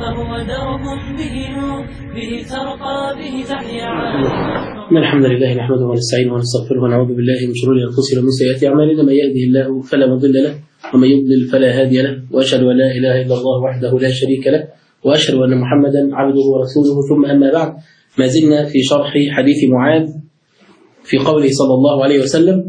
فهو درب به نور به ترقى به تحيا. الحمد لله نحمده ونستعينه ونستغفره ونعوذ بالله من شرور انفسنا ومن سيئات اعمالنا، من يهده الله فلا مضل له ومن يضلل فلا هادي له، واشهد ان لا اله الا الله وحده لا شريك له، واشهد ان محمدا عبده ورسوله. ثم اما بعد، ما زلنا في شرح حديث معاذ في قوله صلى الله عليه وسلم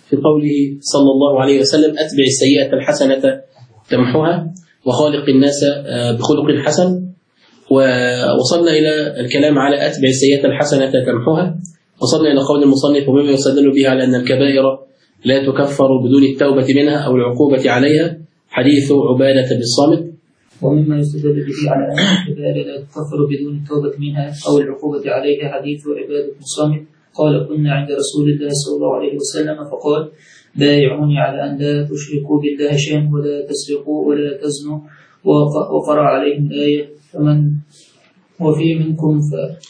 أتبع السيئة الحسنة تمحها وخالق الناس بخلق حسن. ووصلنا إلى الكلام على أتبع السيئة الحسنة تمحها. وصلنا إلى قول المصنف: ومما يستدل به على أن الكبائر لا تكفر بدون التوبة منها أو العقوبة عليها حديث عبادة بن الصامت. ومما يستدل به على أن الكبائر لا تكفر بدون التوبة منها أو العقوبة عليها حديث عبادة بن الصامت قال: كنا عند رسول الله صلى الله عليه وسلم فقال: بايعوني على أن لا تشركوا بالله شيئا ولا تسرقوا ولا تزنوا، وقرأ عليهم الآية: فمن وفى منكم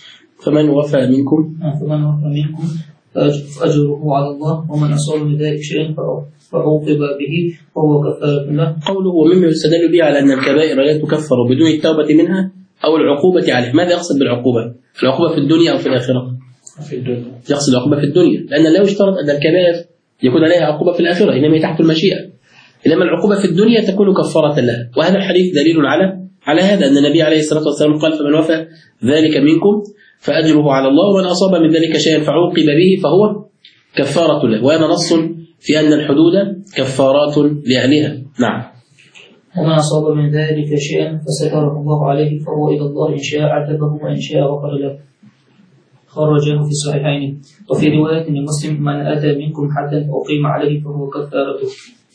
فأجره على الله، ومن أصاب من ذلك شيئا فعوقب به فهو كفارة له. قوله ومما يستدل به على أن الكبائر لا تكفر بدون التوبة منها أو العقوبة عليه. ماذا يقصد بالعقوبة؟ العقوبة في الدنيا أو في الآخرة؟ في الدنيا. يقصد العقوبة في الدنيا، لأن لا يشترط أن الكبائر يكون عليها عقوبة في الآخرة، إنما هي تحت المشيئة. إنما العقوبة في الدنيا تكون كفارة لها. وهذا الحديث دليل على هذا، أن النبي عليه الصلاة والسلام قال: فمن وفى ذلك منكم فأجره على الله، ومن أصاب من ذلك شيئا فعوقب به فهو كفارة له. وهذا نص في أن الحدود كفارات لأهلها. نعم. ومن أصاب من ذلك شيئا فستره الله عليه فهو إلى الله إن شاء عذبه وإن شاء غفر له. خرجه في الصحيحين. وفي رواية لمسلم: من أتى منكم حدا فأقيم عليه فهو كفارته.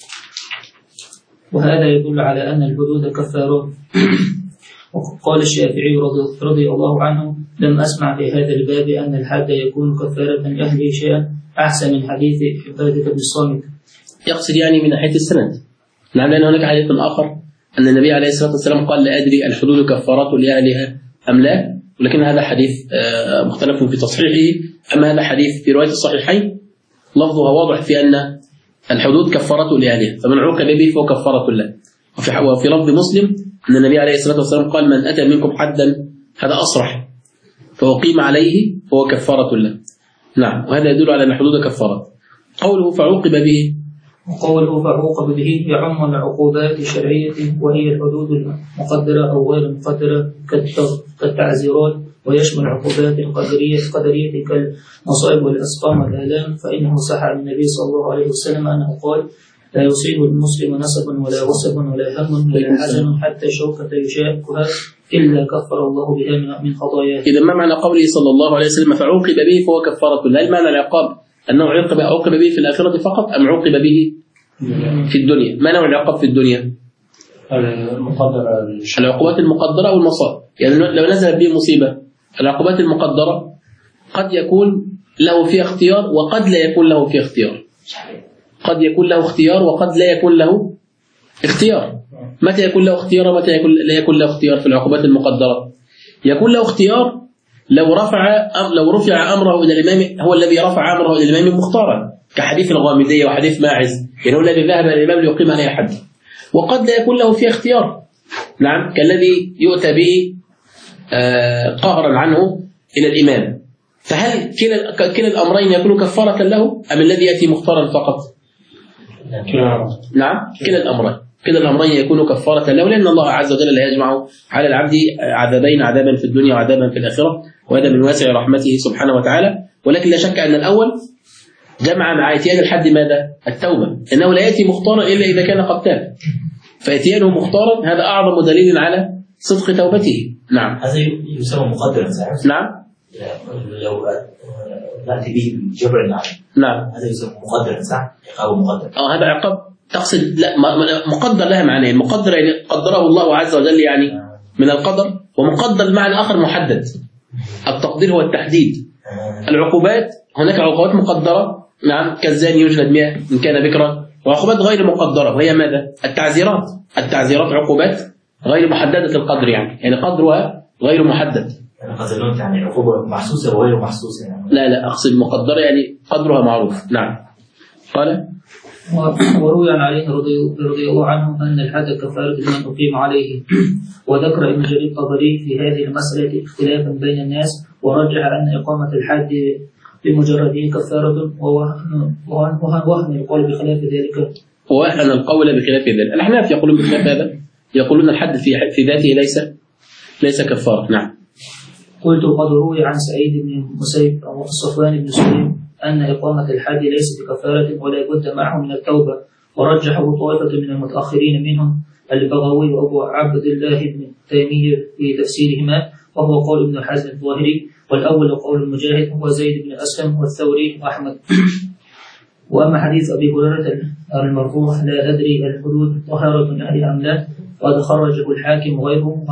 وهذا يدل على أن الحدود كفارات. وقال الشافعي رضي الله عنه: لم أسمع في هذا الباب أن الحد يكون كفارة لأهله شيئا أحسن من حديث عبادة بن الصامت. يقصد يعني من ناحية السند. نعم، لأن هناك حديث آخر أن النبي عليه الصلاة والسلام قال: لا أدري الحدود كفارات لأهلها أم لا، ولكن هذا حديث مختلف في تصحيحه. أما هذا حديث في رواية الصحيحين لفظها واضح في أن الحدود كفارة لأهلها، فمن عوقب به فهو كفارة له. وفي لفظ مسلم أن النبي عليه الصلاة والسلام قال: من أتى منكم حدا، هذا أصرح، فأقيم عليه فهو كفارة له. نعم، وهذا يدل على أن الحدود كفارات. قوله فعوقب به، وقوله فعوقب به يعم العقوبات الشرعية، وهي الحدود المقدرة أو غير المقدرة كالتعزيرات، ويشمل العقوبات القدرية كالمصائب والأسقام والآلام. فإنه صح عن النبي صلى الله عليه وسلم أنه قال: لا يصيب المسلم نصب ولا وسب ولا هم ولا حزن حتى شوكة يشاكها إلا كفر الله بها من خطاياه. إذا ما معنى قوله صلى الله عليه وسلم فعوقب به فهو كفارة له؟ هل معنى العقاب أنه عوقب به في الآخرة فقط، أم عوقب به في الدنيا؟ ما نوع العقاب في الدنيا؟ العقوبات المقدرة أو المصائب. يعني لو نزلت به مصيبة، العقوبات المقدرة قد يكون له فيها اختيار وقد لا يكون له فيها اختيار. قد يكون له اختيار وقد لا يكون له اختيار. متى يكون له اختيار ومتى لا يكون له اختيار في العقوبات المقدرة؟ يكون له اختيار لو رفع أمره إلى الإمام، هو الذي رفع أمره إلى الإمام مختارا، كحديث الغامدية وحديث ماعز، يعني هو الذي ذهب إلى الإمام ليقيم عليه حد. وقد لا يكون له فيه اختيار، نعم، كالذي يؤتى به قهرا عنه إلى الإمام. فهل كلا الأمرين يكون كفارة له، أم الذي يأتي مختارا فقط؟ نعم، كلا الأمرين يكون كفارة له، لأن الله عز وجل لا يجمع على العبد عذابين، عذابا في الدنيا وعذابا في الآخرة، وهذا من واسع رحمته سبحانه وتعالى. ولكن لا شك أن الأول جمع مع اتيان الحد ماذا؟ التوبة، إنه لا يأتي مختارا إلا إذا كان قد تاب، فإتيانه مختارا هذا أعظم دليل على صدق توبته. نعم، هذا يسمى مقدرا. نعم، لو نأتي به جبر نعم، هذا يسمى مقدرا، صح؟ عقاب مقدر. هذا عقاب تقصد؟ لا، مقدر لها معنى. مقدر يعني قدره الله عز وجل، يعني من القدر، ومقدر المعنى آخر محدد. التقدير هو التحديد. العقوبات هناك عقوبات مقدرة، نعم، كالزاني يجلد 100 إن كان بكرا، وعقوبات غير مقدرة، وهي ماذا؟ التعزيرات عقوبات غير محددة القدر، يعني قدرها غير محدد. يعني عقوبة محسوسة وغير محسوسة يعني. لا، أقصد مقدرة يعني قدرها معروف. نعم. قال وروي عن علي رضي الله عنه أن الحد كفارة لمن أقيم عليه. وذكر ابن جرير الطبري في هذه المسألة اختلافا بين الناس، ورجح أن إقامة الحد بمجرده كفارة، ووهن القول بخلاف ذلك. ووهن القول بخلاف ذلك. الأحناف يقولون بخلاف هذا، يقولون الحد في ذاته ليس كفارة. نعم. قلت قد روي عن سعيد بن مسيب أو صفوان بن سليم أن إقامة الحد ليس بكفارة ولا بد معه من التوبة، ورجحه طائفة من المتأخرين منهم البغوي وأبو عبد الله بن تيمية في تفسيرهما، وهو قول ابن حزم الظاهري، والأول قول المجاهد هو زيد بن أسلم والثوري وأحمد. وأما حديث أبي هريرة المرفوع لا أدري الحدود طهارة أهل أم لا، قد خرجه الحاكم وغيره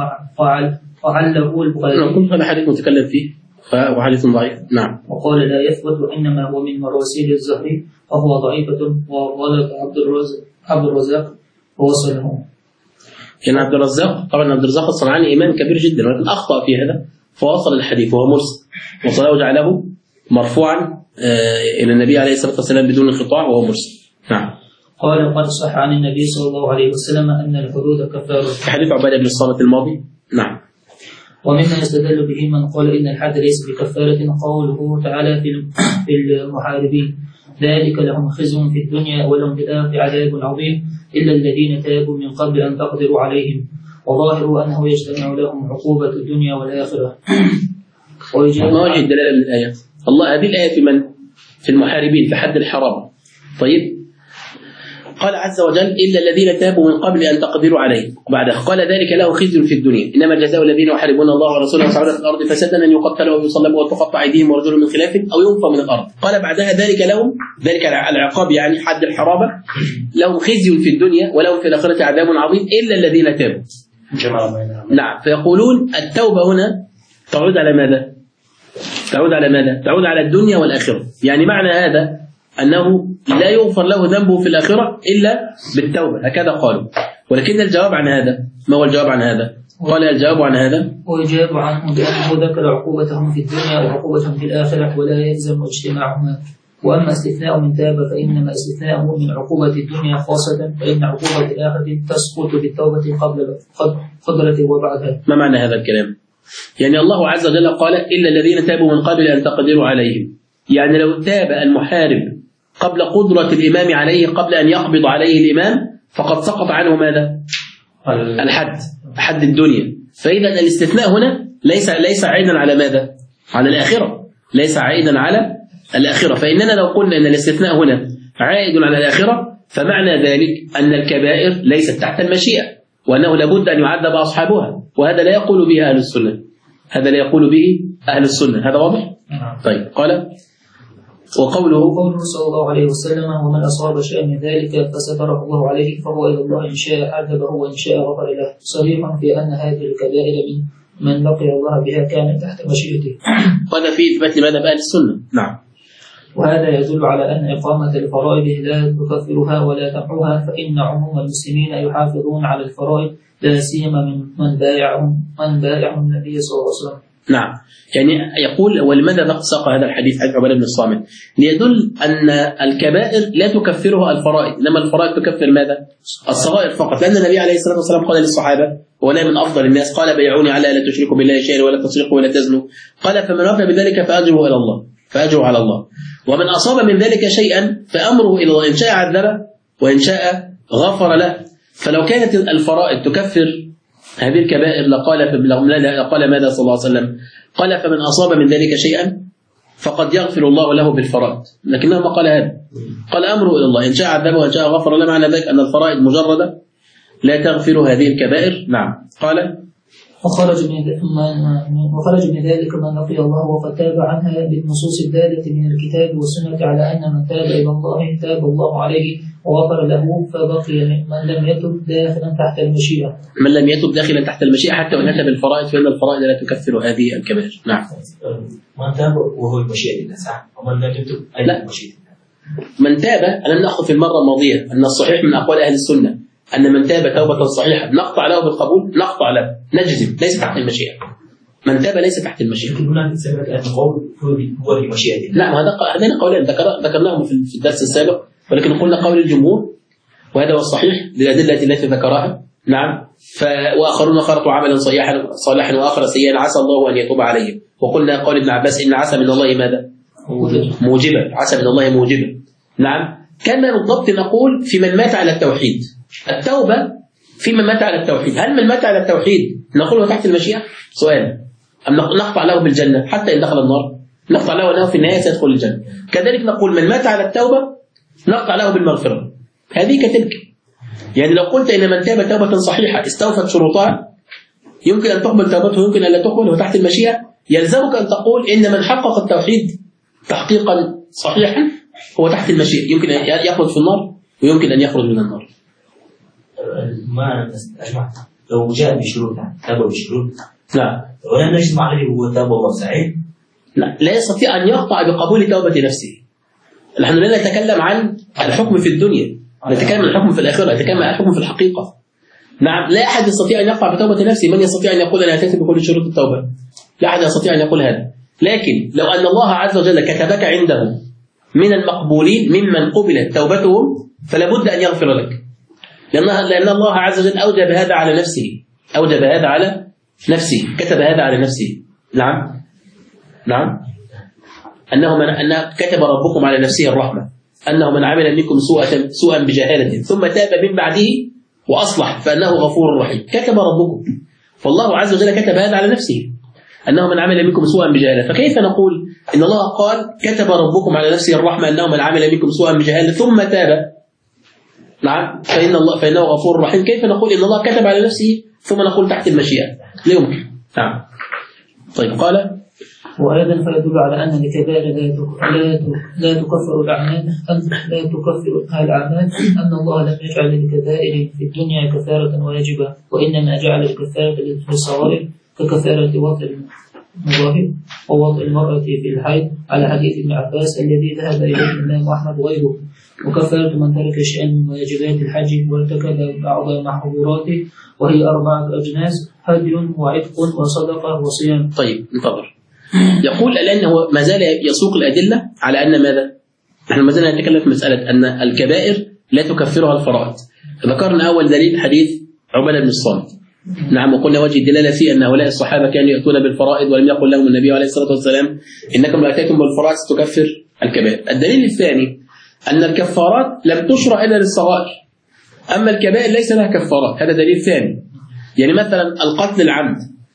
وعله البخاري. هذا حديث متكلم فيه وحديث ضعيف. نعم. وقال لا يثبت وإنما هو من مراسيل الزهري، وهو ضعيفة، وغلط عبد الرزاق ووصله. يعني عبد الرزاق الصنعاني إمام كبير جدا، ولكن أخطأ في هذا فوصل الحديث وهو مرسل، وصله وجعله مرفوعا إلى النبي عليه الصلاة والسلام بدون انقطاع وهو مرسل. نعم. قال قد صح عن النبي صلى الله عليه وسلم أن الحدود كفارة. في حديث عبادة بن الصامت الماضي. نعم. ومما يستدل به من قال إن الحد ليس بكفارة قوله تعالى في المحاربين ذلك لهم خزي في الدنيا ولهم في الآخرة عذاب عظيم إلا الذين تابوا من قبل أن تقدروا عليهم، وظاهروا أنه يجتمع لهم عقوبة الدنيا والآخرة. ما وجه الدلالة من الآيات؟ الله هذه الآية في المحاربين في حد الحرام. طيب قال عز وجل إلا الذين تابوا من قبل أن تقدروا عليهم، وبعدها قال ذلك له خزي في الدنيا إنما جزاء الذين يحاربون الله ورسوله ويسعون في الأرض فسادا أن يقتلوا أو يصلبوا وتقطع أيديهم وارجلهم من خلاف أو ينفوا من الأرض. قال بعدها ذلك العقاب يعني حد الحرابة لهم خزي في الدنيا ولهم في الآخرة عذاب عظيم إلا الذين تابوا. نعم. فيقولون التوبة هنا تعود على ماذا؟ تعود على الدنيا والآخرة. يعني معنى هذا أنه لا يغفر له ذنبه في الآخرة إلا بالتوبة، هكذا قالوا. ولكن الجواب عن هذا، ما هو الجواب عن هذا؟ قال الجواب عن هذا ويجاب عنه بأنه ذكر عقوبتهم في الدنيا وعقوبتهم في الآخرة ولا يلزم اجتماعهما. وأما استثناء من تاب فإنما استثناءه من عقوبة الدنيا خاصة، فإن عقوبة الآخرة تسقط بالتوبة قبل قدرته وبعدها. ما معنى هذا الكلام؟ يعني الله عز وجل قال إلا الذين تابوا من قبل أن تقدروا عليهم، يعني لو تاب المحارب قبل قدرة الإمام عليه، قبل أن يقبض عليه الإمام، فقد سقط عنه ماذا؟ حد الدنيا. فإذا الاستثناء هنا ليس عائدا على ماذا؟ على الآخرة، ليس عائدا على الآخرة. فإننا لو قلنا أن الاستثناء هنا عائد على الآخرة فمعنى ذلك أن الكبائر ليست تحت المشيئة، وأنه لابد أن يعذب أصحابها، وهذا لا يقول به أهل السنة، هذا واضح؟ طيب. قال وقوله صلى الله عليه وسلم ومن أصاب شيئا من ذلك فستره الله عليه فهو إلى الله إن شاء عذبه وإن شاء غفر له، صريح في أن هذه الكبائر من لقي الله بها كانت تحت مشيئته. وهذا في إثبات مذهب أهل السنة. نعم. وهذا يدل على أن إقامة الفرائض لا تكفرها ولا تمحوها، فإن عموم المسلمين يحافظون على الفرائض لا سيما من بايعهم النبي صلى الله عليه وسلم. نعم. يعني يقول ولماذا ساق هذا الحديث حديث عبادة بن الصامت؟ ليدل أن الكبائر لا تكفرها الفرائض، إنما الفرائض تكفر ماذا؟ الصغائر فقط. لأن النبي عليه الصلاة والسلام قال للصحابة ولا من أفضل الناس قال بيعوني على لا تشركوا بالله شيئا ولا تسرقوا ولا تزنوا، قال فمن وفى بذلك فأجره إلى الله، فأجره على الله. ومن أصاب من ذلك شيئا فأمره إلى الله، إن شاء عذبه وإن شاء غفر له. فلو كانت الفرائض تكفر هذه الكبائر لقال ماذا صلى الله عليه وسلم؟ قال فمن أصاب من ذلك شيئا فقد يغفر الله له بالفرائض، لكنه ما قال هذا، قال أمره إلى الله إن شاء عذبه وإن شاء غفر له. معنى ذلك أن الفرائض مجردة لا تغفر هذه الكبائر. نعم. قال وخرج من ذلك من لقي الله وقد تاب عنها بالنصوص الدالة من الكتاب والسنة على أن من تاب إلى الله تاب الله عليه وغفر له، فبقي من لم يتب داخلا تحت المشيئة. من لم يتب داخلا تحت المشيئة حتى وإن أتى بالفرائض فإن الفرائض لا تكفر هذه الكبائر. نعم. من تاب وهو المشيئة لله صح، ومن لم يتب أي المشيئة. من تاب أنا نأخذ في المرة الماضية أن الصحيح من أقوال أهل السنة أن من تاب توبة صحيحة نقطع له بالقبول، نقطع له نجزم ليس تحت المشيئة. من تاب ليس تحت المشيئة. هناك سبب القول هو المشيئة. نعم. هذين قولين ذكرناهم في الدرس السابق ولكن قلنا قول الجمهور وهذا هو الصحيح للأدلة التي ذكرها. نعم. وآخرون خلطوا عملا صالحا وآخر سيئا عسى الله أن يتوب عليهم. وقلنا قول ابن عباس إن عسى من الله ماذا؟ موجبة. عسى من الله موجبة. نعم. كما بالضبط نقول في من مات على التوحيد. التوبة في من مات على التوحيد. هل من مات على التوحيد نقول تحت المشيئة؟ سؤال. أم نقطع له بالجنة حتى إن دخل النار؟ نقطع له أنه في النهاية سيدخل الجنة. كذلك نقول من مات على التوبة نقطع له بالمغفرة. هذه كتلك. يعني لو قلت إن من تاب توبة صحيحة استوفت شروطها يمكن أن تقبل توبته ويمكن أن لا تقبل وتحت المشيئة، يلزمك أن تقول إن من حقق التوحيد تحقيقا صحيحا هو تحت المشيئة، يمكن أن يخرج في النار ويمكن أن يخرج من النار. ما أجمع لو جاء بشروطها تاب بشروط. نعم. ولا نجمع عليه هو تاب الله سعيد. لا يستطيع أن يقطع بقبول توبة نفسه. نحن لا نتكلم عن الحكم في الدنيا، نتكلم عن الحكم في الآخرة، نتكلم عن الحكم في الحقيقة. نعم. لا أحد يستطيع أن يقطع بتوبة نفسه. من يستطيع أن يقول أنا أتيت بكل شروط التوبة؟ لا أحد يستطيع أن يقول هذا. لكن لو أن الله عز وجل كتبك عنده من المقبولين ممن قبلت توبتهم فلا بد أن يغفر لك، لأن الله عز وجل أوجب هذا على نفسه، أوجب هذا على نفسه، كتب هذا على نفسه. نعم. نعم. أنه كتب ربكم على نفسه الرحمة أنه من عمل منكم سوءا بجهالة ثم تاب من بعده وأصلح فأنه غفور رحيم. كتب ربكم، فالله عز وجل كتب هذا على نفسه أنه من عمل منكم سوءا بجهالة. فكيف نقول إن الله قال كتب ربكم على نفسه الرحمة أنه من عمل منكم سوءا بجهالة ثم تاب، نعم، فإنه غفور رحيم؟ كيف نقول إن الله كتب على نفسه ثم نقول تحت المشيئة؟ لا يمكن. نعم. طيب قال وأيضا فيدل على أن الكبائر لا تكفر الأعمال، لا تكفر الأعمال أن الله لم يجعل للكبائر في الدنيا كفارة واجبة، وإنما جعل الكفارة للصغائر ككفارة وطئ المظاهر ووطئ المرأة في الحيض على حديث ابن عباس الذي ذهب إليه الإمام أحمد وغيره، وكفارة من ترك شيئا من واجبات الحج وارتكب بعض محظوراته وهي 4 أجناس: هدي وعتق وصدقة وصيام. طيب انتظر. يقول الآن هو ما زال يسوق الأدلة على أن ماذا؟ نحن ما زلنا نتكلم في مسألة أن الكبائر لا تكفرها الفرائض. ذكرنا أول دليل حديث عبادة بن الصامت. نعم. وقلنا وجه الدلالة فيه أن هؤلاء الصحابة كانوا يأتون بالفرائض ولم يقل لهم النبي عليه الصلاة والسلام إنكم لو أتيتم بالفرائض ستكفر الكبائر. الدليل الثاني أن الكفارات لم تشرع إلا للصغائر، أما الكبائر ليس لها كفارات. هذا دليل ثاني. يعني مثلا القتل العمد،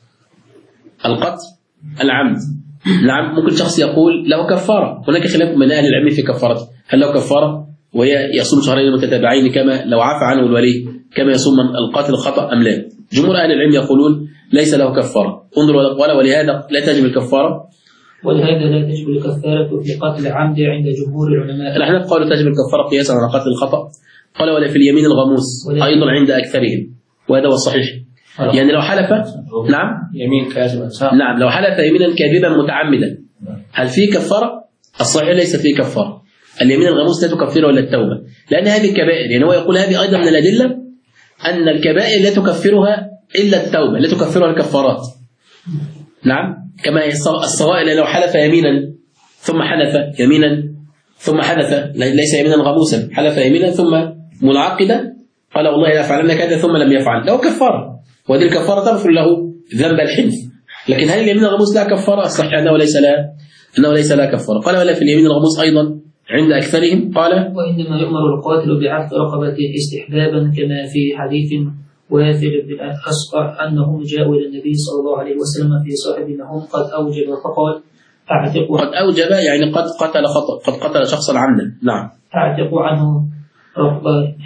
العمد، نعم، ممكن شخص يقول له كفارة. هناك خلاف من أهل العلم في كفارته، هل له كفارة وهي يصوم شهرين متتابعين كما لو عفى عنه الولي كما يصوم من القاتل الخطأ أم لا؟ جمهور أهل العلم يقولون ليس له كفارة. انظر ولهذا لا تجب الكفارة. ولهذا لا تجب الكفارة في قتل عمد عند جمهور العلماء. الأحناف قالوا تجب الكفارة قياسا على قتل الخطأ. قال ولا في اليمين الغموس أيضا عند أكثرهم، وهذا هو الصحيح. يعني لو حلف، نعم، يمين كاذبا، نعم، لو حلف يمينا كاذبا متعمدا هل فيه كفارة؟ الصحيح ليس فيه كفارة. اليمين الغموس لا تكفره إلا التوبة، لأن هذه الكبائر. يعني هو يقول هذه أيضا من الأدلة أن الكبائر لا تكفرها إلا التوبة، لا تكفرها الكفارات. نعم. كما الصغائر لو حلف يمينا ثم حلف يمينا ثم حلف، ليس يمينا غموسا، حلف يمينا ثم منعقدا قال والله لا أفعلن كذا ثم لم يفعل، له كفارة، وهذه الكفارة تغفر له ذنب الحنث. لكن هل اليمين الغموس لها كفارة؟ الصحيح أنه ليس لها كفارة. قال ولا في اليمين الغموس أيضا عند أكثرهم. قال وإنما يؤمر القاتل بعتق رقبته استحبابا كما في حديث وافر بن الأسقع أنهم جاءوا إلى النبي صلى الله عليه وسلم في صاحب أنهم قد أوجب فقال أعتق. قد أوجب يعني قد قتل خطأ، قد قتل شخصا عمدا. نعم. أعتق عنه رقبة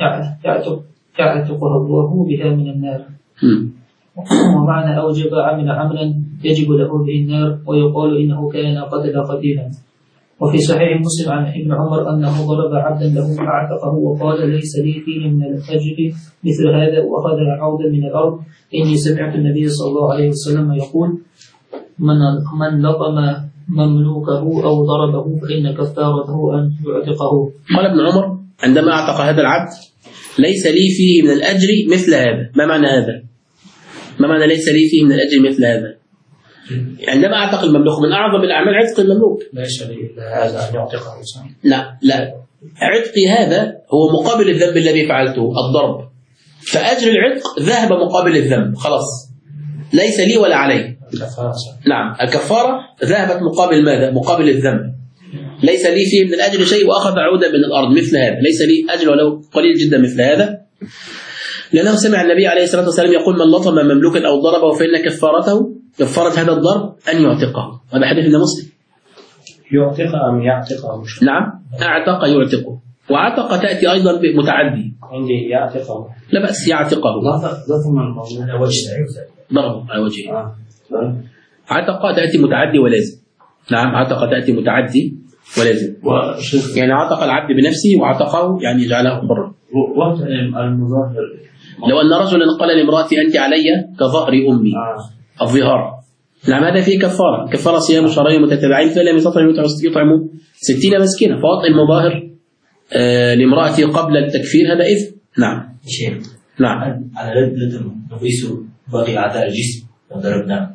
يعتقها الله بها من النار. ومعنى أوجب عمل عملا يجب له به النار، ويقال إنه كان قتل قتيلا. وفي صحيح مسلم عن ابن عمر أنه ضرب عبدا له فاعتقه وقال ليس لي فيه من الأجر مثل هذا، وأخذ عودا من الأرض. إني سمعت النبي صلى الله عليه وسلم يقول من لطم مملوكه أو ضربه فإن كفارته أن يعتقه. قال ابن عمر عندما اعتق هذا العبد ليس لي فيه من الأجر مثل هذا. ما معنى هذا؟ ما معنى ليس لي فيه من الأجر مثل هذا؟ عندما اعتق المملوك من أعظم الأعمال عتق المملوك. ليس لي إلا هذا أن يعتقه. لا عتقي هذا هو مقابل الذنب الذي فعلته، الضرب، فأجر العتق ذهب مقابل الذنب، خلاص ليس لي ولا علي. نعم، الكفارة ذهبت مقابل ماذا؟ مقابل الذنب، ليس لي فيه من الأجر شيء وأخذ عودا من الأرض مثل هذا، ليس لي أجر ولو قليل جدا مثل هذا، لأنه سمع النبي عليه الصلاة والسلام يقول: من لطم مملوكا أو ضربه فإن كفارة هذا الضرب أن يعتقه. هذا حديث ابن مسلم. يعتق أم يعتقه؟ نعم، أعتق يعتقه، وعتق تأتي أيضا بمتعدي. عندي يعتقه لا بأس، يعتقه، لطم المولود على وجهه، ضربه على وجهه. عتق تأتي متعدي ولازم. نعم، عتق تأتي متعدي ولازم، يعني عتق العبد بنفسه وعتقه يعني جعله حرا. وقت المظاهر لو أن رجلا قال لامرأتي أنت علي كظهر أمي، الظهار، نعم، هذا فيه كفارة صيام شهرين متتابعين فلم يستطع يطعم 60 مسكينا، فوطئ المظاهر لامرأتي قبل التكفير هذا إثم. نعم شيء. نعم، على لدم نقيس باقي أعضاء الجسم وضربناه،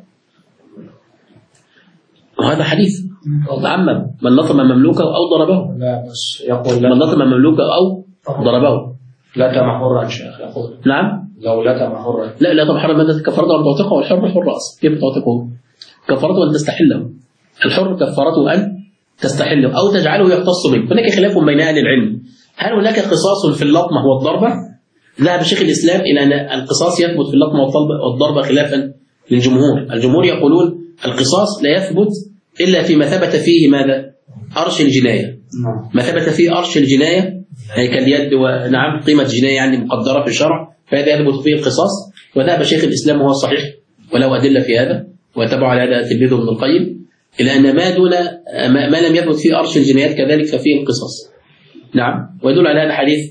وهذا حديث عمم: من لطم مملوكه أو ضربه. لا بس يقول من لطم مملوكه أو ضربه. لطم حرا شيخ يقول. نعم، لو لطم حرا. لا لطم حرا ماذا؟ كفارته أن تعتقه، والحر حر أصلا، كيف تعتقه؟ كفارته أن تستحله، الحر كفارته أن تستحله أو تجعله يقتص منك. هناك خلاف بين أهل العلم، هل هناك قصاص في اللطمة والضربة؟ ذهب شيخ الإسلام إلى أن القصاص يثبت في اللطمة والضربة خلافا للجمهور. الجمهور يقولون القصاص لا يثبت إلا فيما ثبت فيه ماذا؟ أرش الجناية. ما ثبت فيه أرش الجناية أي كاليد، ونعم قيمة جناية يعني مقدرة في الشرع، فهذا يثبت فيه القصاص. وذهب شيخ الإسلام وهو صحيح وله أدلة في هذا، وتبع على هذا تلميذه ابن القيم، إلى أن ما لم يثبت فيه أرش الجنايات كذلك ففيه القصاص. نعم، ويدل على هذا حديث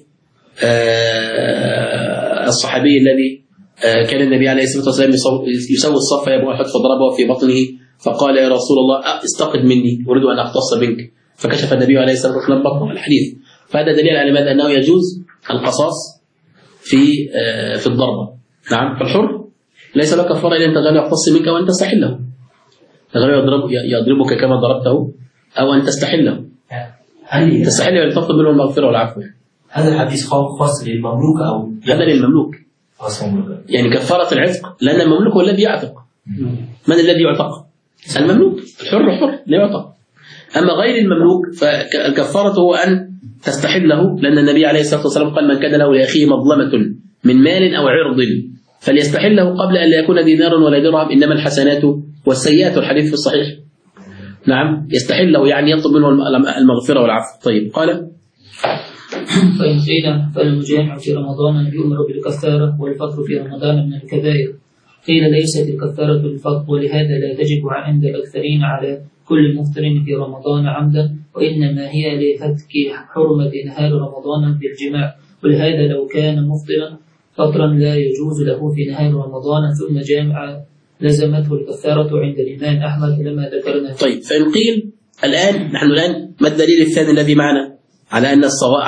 الصحابي الذي كان النبي عليه الصلاة والسلام يسوي الصف يا أبو أحد فضربه في بطنه، فقال: يا رسول الله استقد مني، أريد أن أقتص منك، فكشف النبي عليه الصلاة والسلام بطنه. الحديث فهذا دليل على ماذا؟ أنه يجوز القصاص في الضربة. نعم، فالحر ليس له كفارة إلا أن تجعله يقتص منك أو أن تستحله، تجعله يضربك كما ضربته أو أن تستحله، تستحله ولتطلب منه المغفرة والعفو. هذا الحديث خاص للمملوك أو هذا للمملوك، يعني كفارة العتق، لأن المملوك هو الذي يعتق. من الذي يعتق؟ المملوك، الحر حر لا يعتق. أما غير المملوك فالكفارة هو أن تستحله، لأن النبي عليه الصلاة والسلام قال: من كان له لأخيه مظلمة من مال أو عرض فليستحله قبل أن لا يكون دينار ولا درهم، إنما الحسنات والسيئات، الحديث في الصحيح. نعم، يستحله يعني يطلب منه المغفرة والعفو. طيب، قال: فإن قيل فالمجامع في رمضان يؤمر بالكفارة والفطر في رمضان من الكبائر، قيل ليست الكفارة للفطر، ولهذا لا تجب عند الأكثرين على كل مفطر في رمضان عمدا، وإنما هي لهتك حرمة نهار رمضان بالجماع، ولهذا لو كان مفطرا فطرا لا يجوز له في نهار رمضان ثم جامع لزمته الكفارة عند الإمام أحمد لما ذكرنا. طيب، فإن قيل نحن الآن ما الدليل الثاني الذي معنا على أن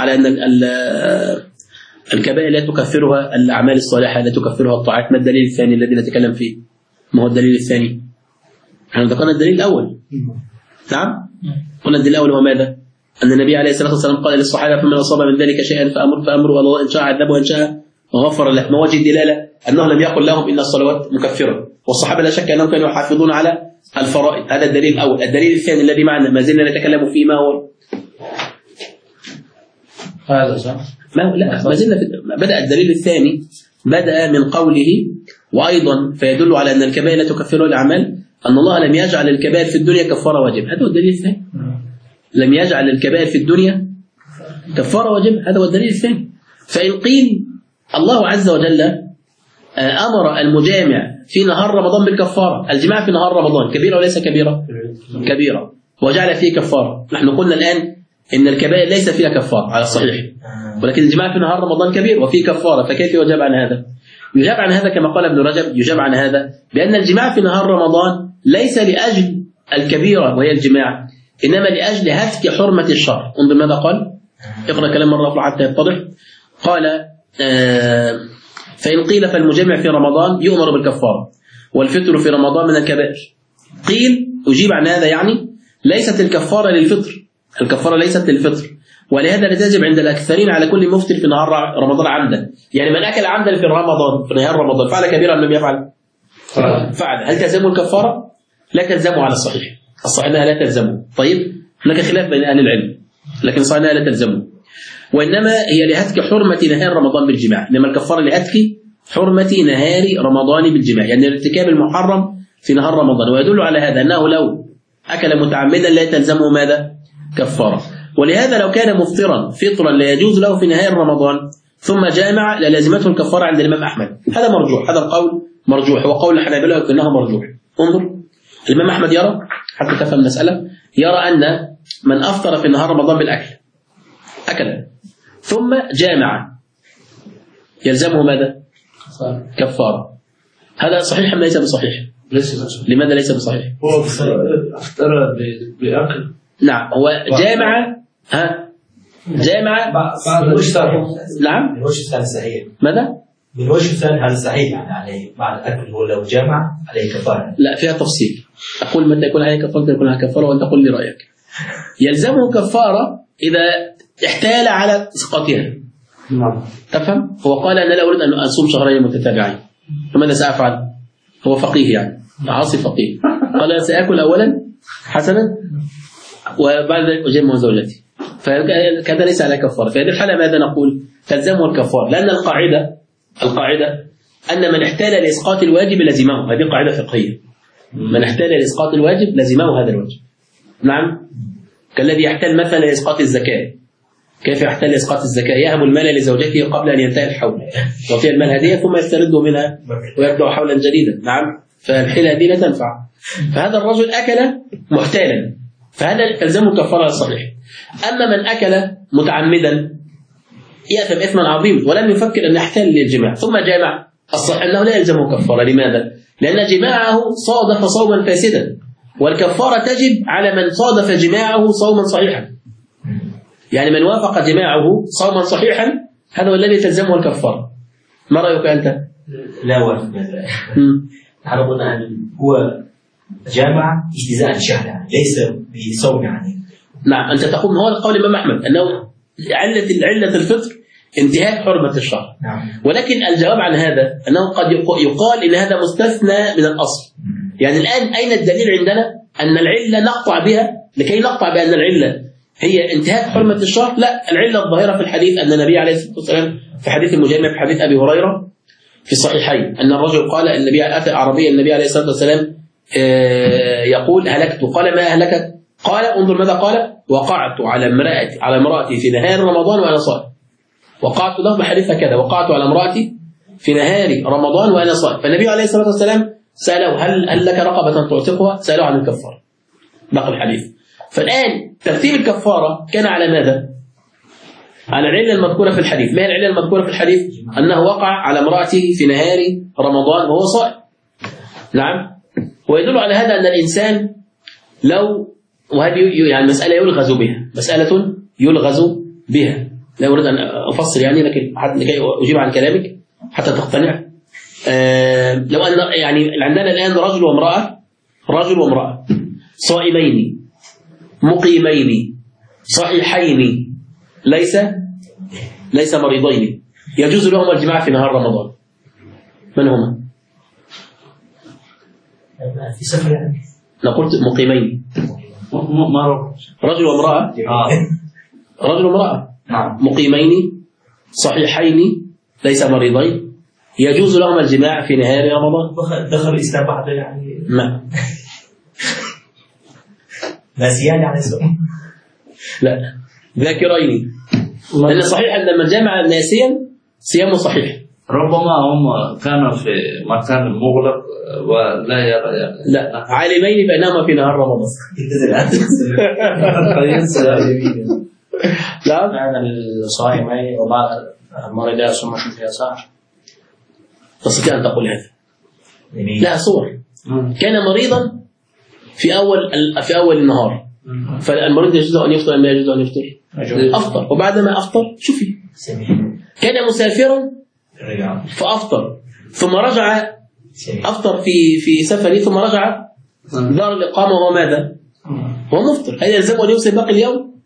الكبائر لا تكفرها الأعمال الصالحة، لا تكفرها الطاعات؟ ما الدليل الثاني الذي نتكلم فيه؟ ما هو الدليل الثاني؟ احنا ذكرنا الدليل الأول. نعم، قلنا الدليل الأول هو ماذا؟ أن النبي عليه الصلاة والسلام قال للصحابة: فمن أصاب من ذلك شيئا فأمره الله، إن شاء عذبه وإن شاء غفر له. ما وجه الدلالة؟ أنه لم يقل لهم إن الصلوات مكفرة، والصحابة لا شك أنهم كانوا يحافظون على الفرائض. هذا الدليل الأول. الدليل الثاني الذي معنا ما زلنا نتكلم فيه، ما هو؟ هذا صح؟ ما زلنا بدأ الدليل الثاني بدأ من قوله: وأيضا فيدل على أن الكبائر لا تكفر الأعمال أن الله لم يجعل الكبائر في الدنيا كفارة واجب. هذا هو الدليل الثاني. لم يجعل الكبائر في الدنيا كفارة واجب، هذا هو الدليل الثاني. فإن قيل الله عز وجل أمر المجامع في نهار رمضان بالكفارة، الجماع في نهار رمضان كبيرة وليس كبيرة؟ كبيرة، وجعل فيه كفارة. نحن قلنا الآن إن الكبائر ليس فيها كفارة على الصحيح، ولكن الجماع في نهار رمضان كبير وفيه كفارة، فكيف يجاب عن هذا؟ يجاب عن هذا كما قال ابن رجب، يجاب عن هذا بأن الجماع في نهار رمضان ليس لأجل الكبيرة وهي الجماع، إنما لأجل هتك حرمة الشهر. انظر ماذا قال، اقرأ كلام مرة أخرى حتى يتضح. قال: فإن قيل فالمجامع في رمضان يؤمر بالكفارة والفطر في رمضان من الكبائر. قيل يجيب عن هذا يعني ليست الكفارة للفطر، الكفارة ليست للفطر، ولهذا لا تجب عند الأكثرين على كل مفطر في نهار رمضان عمدا. يعني من أكل عمدا في رمضان في نهار رمضان فعل كبيرا لم يفعل فعل، هل تلزمه الكفارة؟ لا تلزمه على الصحيح. الصحيح أنها لا تلزمه. طيب هناك خلاف بين أهل العلم، لكن الصحيح أنها لا تلزمه، وإنما هي لهتك حرمة نهار رمضان بالجماع. إنما الكفارة لهتك حرمة نهار رمضان بالجماع، يعني الارتكاب المحرم في نهار رمضان. ويدل على هذا أنه لو أكل متعمدا لا تلزمه ماذا؟ كفارة. ولهذا لو كان مفطرا فطرا لا يجوز له في نهار رمضان ثم جامع للازمته الكفارة عند الإمام أحمد. هذا مرجوح، هذا القول مرجوح، وقول الحنابلة يقول إنه مرجوح. انظر الإمام أحمد يرى، حتى تفهم المسألة، يرى أن من أفطر في نهار رمضان بالأكل أكل ثم جامع يلزمه ماذا؟ كفارة. هذا صحيح أم ليس بصحيح؟ لماذا ليس بصحيح؟ هو أفطر بأكل. نعم هو جامع جامع نعم من وجه الثاني صحيح. ماذا؟ من وجه الثاني هذا صحيح، يعني عليه بعد الأكل هو لو جامع عليه كفارة. لا فيها تفصيل، أقول متى يكون عليه كفارة، متى يكون عليه كفارة، وأنت قل لي رأيك. يلزمه كفارة إذا احتال على إسقاطها. نعم. تفهم؟ هو قال أنا لا أريد أن أصوم شهرين متتابعين، فماذا سأفعل؟ هو فقيه يعني عاصي فقيه، قال سأكل أولا حسنا وبعد ذلك أجمع زوجتي، فكذا ليس على كفارة. في هذه الحالة ماذا نقول؟ تلزمه الكفارة، لأن القاعدة أن من احتال لإسقاط الواجب لزمه. هذه قاعدة فقهية، من احتال لإسقاط الواجب لزمه هذا الواجب. نعم، كالذي يحتال مثلا لإسقاط الزكاة. كيف يحتال لإسقاط الزكاة؟ يهب المال لزوجته قبل أن ينتهي الحول، يعطيها المال هدية ثم يسترده منها ويبدأ حولا جديدا. نعم، فالحيلة هذه لا تنفع. فهذا الرجل أكل محتالا، فهذا تلزمه الكفارة الصحيح. أما من أكل متعمدا يأثم إثما عظيما ولم يفكر أن يحتال للجماع ثم جامع، الصحيح أنه لا يلزمه كفارة. لماذا؟ لأن جماعه صادف صوما فاسدا، والكفارة تجب على من صادف جماعه صوما صحيحا. يعني من وافق جماعه صوما صحيحا هذا هو الذي تلزمه الكفارة. ما رأيك أنت؟ لا وافق. نحن قلنا أن هو جامع اجتزاء شهر، يعني ليس بصوم يعني. نعم، أنت تقول هو قول الإمام أحمد أنه علة الفطر انتهاء حرمة الشهر. نعم. ولكن الجواب عن هذا أنه قد يقال إن هذا مستثنى من الأصل. يعني الآن أين الدليل عندنا أن العلة نقطع بها لكي نقطع بأن العلة هي انتهاء حرمة الشهر؟ لا، العلة الظاهرة في الحديث أن النبي عليه الصلاة والسلام في حديث المجامع في حديث أبي هريرة في الصحيحين أن الرجل قال النبي أتى أعرابي النبي عليه الصلاة والسلام يقول هلكت. قال ما أهلكت؟ قال انظر ماذا قال: وقعت على امرأتي في نهار رمضان وأنا صائم. وقعت له بحديث كذا: وقعت على امرأتي في نهار رمضان وأنا صائم. فالنبي عليه الصلاة والسلام سأله هل لك رقبة تعتقها؟ سأله عن الكفارة. بقى الحديث. فالآن ترتيب الكفارة كان على ماذا؟ على العلة المذكورة في الحديث. ما هي العلة المذكورة في الحديث؟ أنه وقع على امرأته في نهار رمضان وهو صائم. نعم. ويدل على هذا أن الإنسان لو، وهذه يعني مسألة يلغز بها، مسألة يلغز بها، لا أريد أن أفصل يعني، لكن لكي أجيب عن كلامك حتى تقتنع. لو أن يعني عندنا الآن رجل وامرأة صائمين مقيمين صحيحين ليس مريضين، يجوز لهم الجماع في نهار رمضان. من هما؟ في سفر يعني. قلت مقيمين. رجل وامرأة. رجل وامرأة. نعم. مقيمين صحيحين ليس مريضين، يجوز لهم الجماع في نهار رمضان. دخل الإسلام بعد يعني. ما. ناسيان يعني اسمه. لا، ذاكرين. لأن صحيح أن من جمع ناسيا صيامه صحيح. ربما هم كانوا في مكان مغلق ولا يرى يعني. لا، عالمين بأنهما في نهار رمضان. لا، معنى الصائمين وبعض المرضى ثم شوف يسار. تستطيع أن تقول هذا؟ لا، صور. كان مريضا في أول النهار، فالمريض يجوز أن يفطر أم لا يجوز أن يفطر؟ أفطر، وبعدما أفطر شوفي. كان مسافرا فأفطر ثم رجع، أفطر في سفره ثم رجع دار الإقامة وهو ماذا؟ هو مفطر. هل يلزمه أن يوصل باقي اليوم؟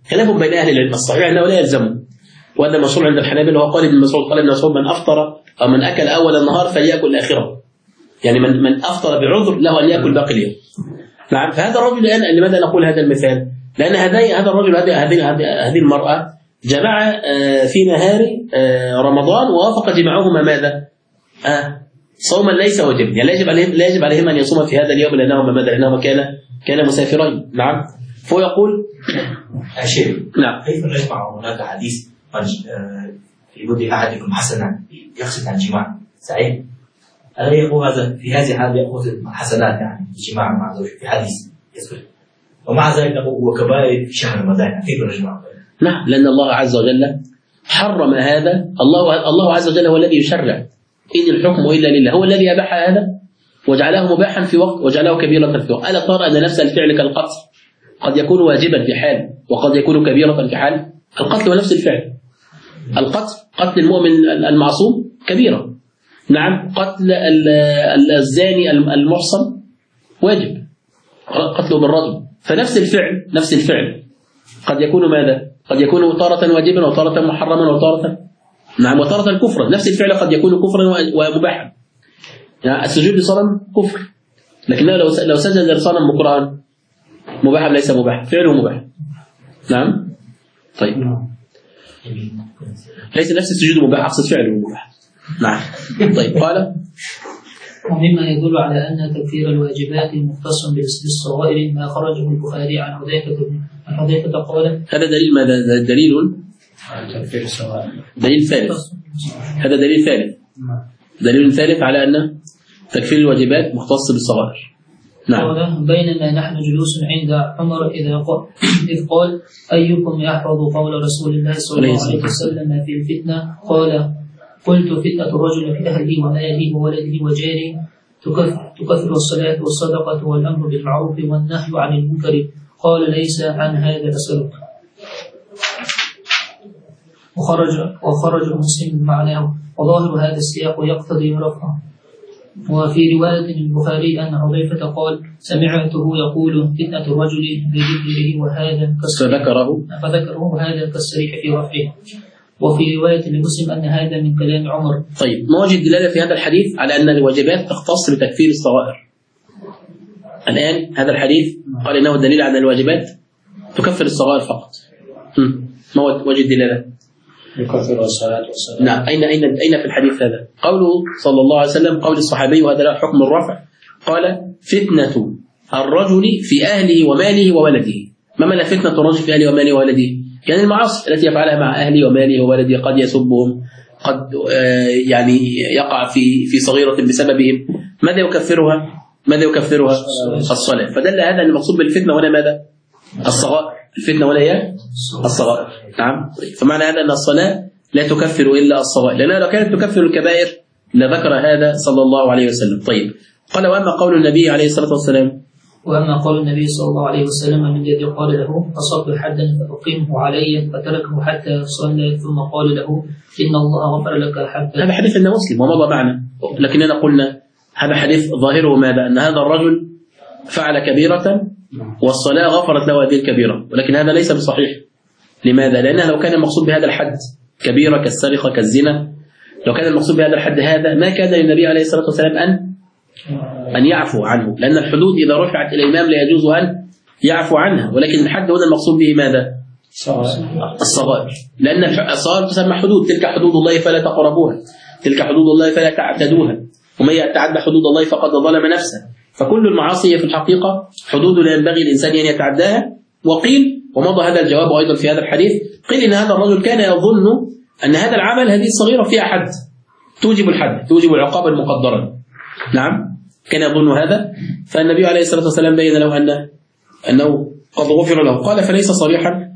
خلاف بين أهل العلم. الصحيح أنه لا يلزمه، وهذا مشهور عند الحنابلة. وقال ابن مسعود، قال ابن مسعود: من أفطر أو من أكل أول النهار فليأكل آخره، يعني من أفطر بعذر له أن يأكل باقي اليوم. نعم. فهذا الرجل الآن، لماذا نقول هذا المثال؟ لأن هذا الرجل هذه المرأة جمع في نهار رمضان، ووافق جماعهما ماذا؟ صوما ليس واجبا، يعني لا يجب عليهم أن يصوم في هذا اليوم لأنهما ماذا؟ لأنهما كان مسافرين. نعم. فهو يقول شيخ، نعم، كيف نجمع هناك حديث في بد أحدكم حسنا يقصد عن الجماع صحيح؟ ألا يقول هذا في هذه الحالة يأخذ حسنات يعني الجماع مع زوجه في حديث يذكر، ومع ذلك نقول هو كبائر في شهر رمضان، كيف نجمع؟ نعم، لأن الله عز وجل حرم هذا. الله عز وجل هو الذي يشرع، إن الحكم إلا لله، هو الذي أباح هذا وجعله مباحا في وقت وجعله كبيرة في وقت. ألا ترى أن نفس الفعل كالقتل قد يكون واجبا في حال وقد يكون كبيرة في حال؟ القتل ونفس الفعل. قتل المؤمن المعصوم كبيرة. نعم. قتل الزاني المحصن واجب، قتله بالرجم. فنفس الفعل قد يكون ماذا؟ قد يكون تارة واجبا وتارة محرما وتارة نعم وتارة كفرا. نفس الفعل قد يكون كفرا ومباحا. يعني السجود لصنم كفر، لكنه لو سجد لصنم مكرها مباح ليس مباح، فعله مباح. نعم. طيب، ليس نفس السجود مباح، أقصد فعله مباح. نعم. طيب، قال: ومما يدل على أن تكفير الواجبات مختص بالصغائر ما خرجه البخاري عن حذيفة قال: هذا دليل ماذا؟ تكفير الصغائر دليل ثالث. هذا دليل ثالث على أن تكفير الواجبات مختص بالصغائر. نعم. قال: بينما نحن جلوس عند عمر إذ قال: أيكم يحفظ قول رسول الله صلى الله عليه وسلم في الفتنة؟ قلت: فتنة الرجل في أهله وماله وولده وجاره تكفر الصلاة والصدقة والأمر بالمعروف والنهي عن المنكر. قال: ليس عن هذا أسألك. وخرج مسلم معناه، وظاهر هذا السياق يقتضي رفعه. وفي رواية البخاري أن حذيفة قال: سمعته يقول: فتنة الرجل بذكره وهذا فذكره وهذا كالصريح في رفعه. وفي رواية لمسلم أن هذا من كلام عمر. طيب، ما وجه الدلالة في هذا الحديث على أن الواجبات تختص بتكفير الصغائر؟ الآن هذا الحديث قال إنه دليل على أن الواجبات تكفر الصغائر فقط. ما وجه الدلالة؟ يكفر الصلاة والصلاة. نعم. أين في الحديث هذا؟ قوله صلى الله عليه وسلم، قول الصحابي، وهذا له حكم الرفع، قال: فتنة الرجل في أهله وماله وولده. ما معنى فتنة الرجل في أهله وماله وولده؟ يعني المعاصي التي يفعلها مع أهله وماله وولده، قد يسبهم، قد يعني يقع في صغيرة بسببهم. ماذا يكفرها؟ الصلاة. فدل هذا المقصود بالفتنة هنا ماذا؟ الصغائر. الفتنة ولا هي الصغائر. نعم. فمعنى هذا أن الصلاة لا تكفر إلا الصغائر، لأنها لو كانت تكفر الكبائر لذكر هذا صلى الله عليه وسلم. طيب، قال: وأما قول النبي عليه الصلاة والسلام صلى الله عليه وسلم من الذي قال له: أصبت حدا فأقيمه علي، فتركه حتى صلى، ثم قال له: إن الله غفر لك حدا. هذا حديث عند مسلم ومضى معنا، لكننا قلنا هذا حديث ظاهره ماذا؟ أن هذا الرجل فعل كبيرة والصلاة غفرت له هذه الكبيرة، ولكن هذا ليس بصحيح. لماذا؟ لأنه لو كان المقصود بهذا الحد كبيرة كالسرقة كالزنا، لو كان المقصود بهذا الحد هذا، ما كان للنبي عليه الصلاة والسلام أن يعفو عنه، لأن الحدود إذا رفعت إلى الإمام لا يجوز أن يعفو عنها. ولكن الحد هنا المقصود به ماذا؟ الصغائر. لأن الصغائر تسمى حدود، تلك حدود الله فلا تقربوها، تلك حدود الله فلا تعتدوها، ومن يتعدى حدود الله فقد ظلم نفسه. فكل المعاصي في الحقيقة حدود لا ينبغي الإنسان أن يتعداها. وقيل، ومضى هذا الجواب أيضا في هذا الحديث، قيل إن هذا الرجل كان يظن أن هذا العمل، هذه الصغيرة فيها حد توجب الحد، توجب العقاب المقدرة. نعم، كان يظن هذا. فالنبي عليه الصلاة والسلام بين له أنه قد غفر له. قال: فليس صريحا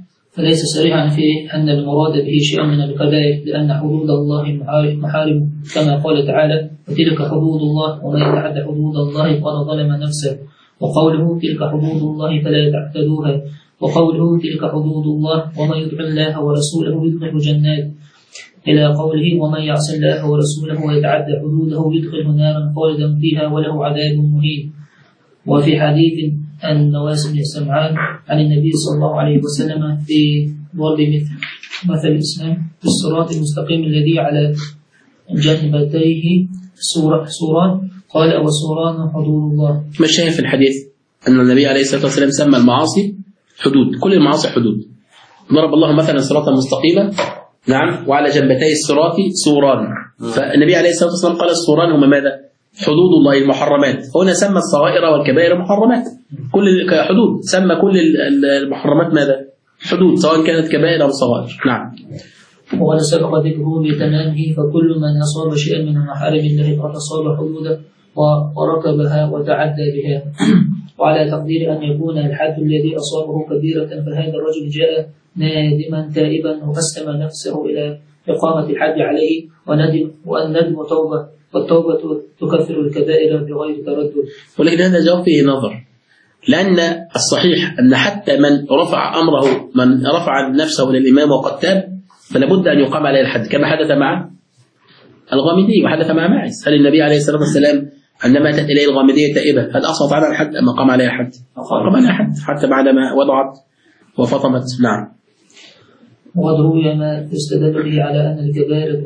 في أن المراد به شيء من الكبائر، لأن حدود الله محارم، كما قال تعالى: وتلك حدود الله ومن يتعد حدود الله فقد ظلم نفسه. وقوله: تلك حدود الله فلا تعتدوها. وقوله: تلك حدود الله ومن يطع الله ورسوله يدخله جنات، إلى قوله: ومن يعص الله ورسوله ويتعدى حدوده يدخله نارا خالدا فيها وله عذاب مهين. وفي حديث: النواس بن سمعان عن النبي صلى الله عليه وسلم في ضرب مثل الإسلام بالصراط المستقيم الذي على جنبتيه سوران، قال وسوران حدود الله. ما الشاهد في الحديث؟ أن النبي عليه الصلاة والسلام سمى المعاصي حدود، كل المعاصي حدود. ضرب الله مثلا صراطا مستقيما، نعم، وعلى جنبتي الصراط سوران. فالنبي عليه الصلاة والسلام قال السوران هما ماذا؟ حدود الله المحرمات. هنا سمى الصغائر والكبائر محرمات، كل حدود، سمى كل المحرمات ماذا؟ حدود، سواء كانت كبائر أو صغائر. نعم. وقد سبق ذكره بتمامه، فكل من أصاب شيئا من محارم الله فقد أصاب حدوده وركبها وتعدى بها. وعلى تقدير أن يكون الحد الذي أصابه كبيرة، فهذا الرجل جاء نادما تائبا وأسلم نفسه إلى إقامة الحد عليه، والندم توبة، والتوبة تكفر الكبائر بغير تردد. ولكن هذا جواب فيه نظر، لأن الصحيح أن حتى من رفع أمره، من رفع نفسه للإمام وقد تاب، فلا بد أن يقام عليه الحد، كما حدث مع الغامدي وحدث مع ماعز. هل النبي عليه الصلاة والسلام عندما أتت إليه الغامدية تائبة هل أسقط على الحد أم قام عليها حد؟ قام عليها حد حتى بعدما وضعت وفطمت. نعم. وقد روي ما يستدل به على أن الكبائر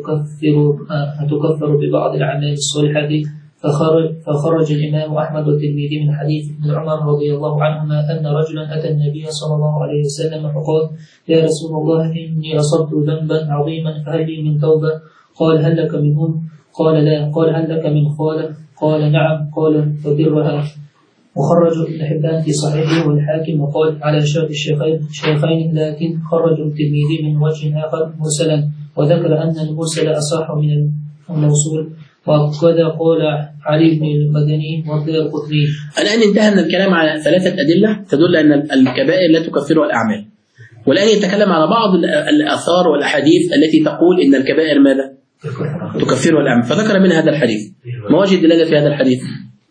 تكفر ببعض الأعمال الصالحة، فخرج الإمام أحمد والترمذي من حديث ابن عمر رضي الله عنهما أن رجلا أتى النبي صلى الله عليه وسلم فقال: يا رسول الله، إني أصبت ذنبا عظيما فهل لي من توبة؟ قال: هل لك من أم؟ قال: لا. قال: هل لك من خالة؟ قال: نعم. قال: فبرها. وخرج ابن حبان في صحيحه والحاكم وقال على شرط الشيخين، لكن خرج الترمذي من وجه آخر مرسلا، وذكر أن المرسل أصح من الموصول، وكذا قال علي بن المدني والدارقطني. الآن انتهى من الكلام على ثلاثة أدلة تدل أن الكبائر لا تكفرها الأعمال، والآن يتكلم على بعض الآثار والأحاديث التي تقول إن الكبائر ماذا؟ تكفرها الأعمال. فذكر من هذا الحديث. ما وجه الدلالة في هذا الحديث؟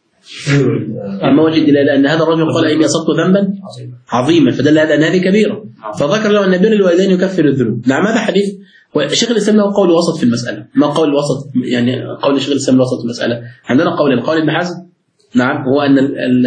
ما وجه الدلالة أن هذا الرجل قال إني أصبت ذنبا عظيما، فدل هذا أن هذه كبيرة، فذكر له أن بر الوالدين يكفر الذنوب. نعم، هذا حديث. وشيخ الإسلام له قول وسط في المسألة. ما قول الوسط؟ يعني قول شيخ الإسلام الوسط في المسألة. عندنا قول ابن حزم، نعم، هو أن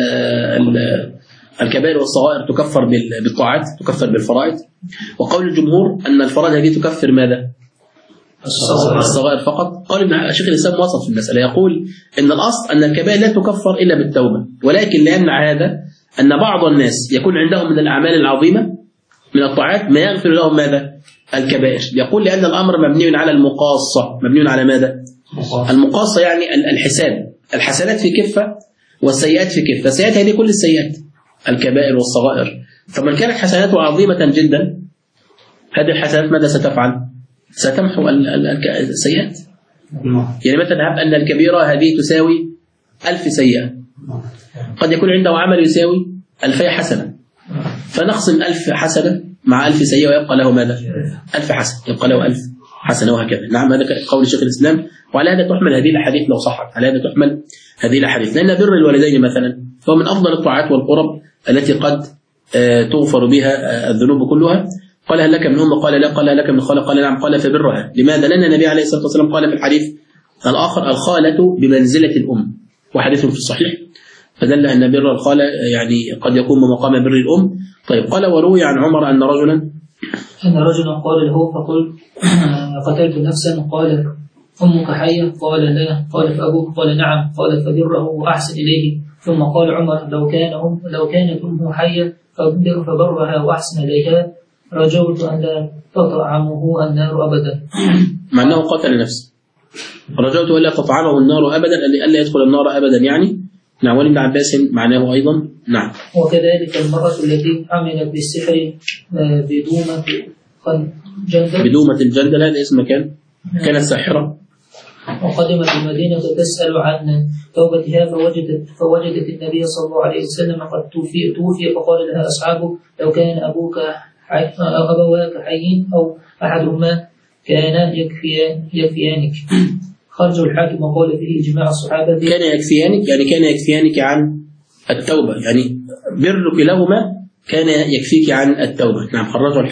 الكبائر والصغائر تكفر بالطاعات، تكفر بالفرائض. وقول الجمهور أن الفرائض هذه تكفر ماذا؟ الصغائر فقط. قال ابن شيخ الإسلام وسط في المسألة، يقول إن الأصل أن الكبائر لا تكفر إلا بالتوبة، ولكن لا يمنع هذا أن بعض الناس يكون عندهم من الأعمال العظيمة من الطاعات ما يغفر لهم ماذا؟ الكبائر. يقول لأن الأمر مبني على المقاصة. مبني على ماذا؟ المقاصة يعني الحساب. الحسنات في كفة والسيئات في كفة. السيئات هذه كل السيئات، الكبائر والصغائر. فمن كانت حسناته عظيمة جدا، هذه الحسنات ماذا ستفعل؟ ستمحو السيئات. يعني مثلا هب أن الكبيرة هذه تساوي 1000 سيئة، قد يكون عنده عمل يساوي 2000 حسنة، فنقسم 1000 حسنة مع 1000 سيئة ويبقى له ماذا؟ 1000 حسنة، يبقى له 1000 حسنة، وهكذا. نعم، هذا قول شيخ الإسلام. وعلى هذا تحمل هذه الأحاديث لو صحت، على هذا تحمل هذه الأحاديث، لأن بر الوالدين مثلا هو من أفضل الطاعات والقرب التي قد تغفر بها الذنوب كلها. قال هل لك من أم؟ قال لا. قال هل لك من خالة؟ قال نعم. قال فبرها. لماذا؟ لأن النبي عليه الصلاة والسلام قال في الحديث الآخر الخالة بمنزلة الأم، وحديث في الصحيح، فدل أن بر الخالة يعني قد يكون بمقام بر الأم. طيب، قال وروي عن عمر أن رجلا قال له فقل قتلت نفسا. قال أمك حية؟ قال لا. قال فأبوك؟ قال نعم. قال فبره وأحسن إليه. ثم قال عمر لو كانت أمه حية فبرها وأحسن إليها، رجوت أن لا تطعمه النار أبدا. مع أنه قتل نفسه، رجوت أن لا تطعمه النار أبدا، ألا يدخل النار أبدا يعني. نعم. ولابن عباس معناه أيضا. نعم. وكذلك المرأة التي عملت بالسحر بدومة الجندل، هذا اسم مكان، كانت ساحرة، وقدمت المدينة تسأل عن توبتها، فوجدت النبي صلى الله عليه وسلم قد توفي، فقال لها أصحابه لو كان أبواك حيين أو أحدهما كان يكفيانك. خرج الحاكم وقال فيه إجماع الصحابة. كان يكفيانك يعني كان يكفيانك عن التوبة، يعني برك لهما كان يكفيك عن التوبة. نعم. خرج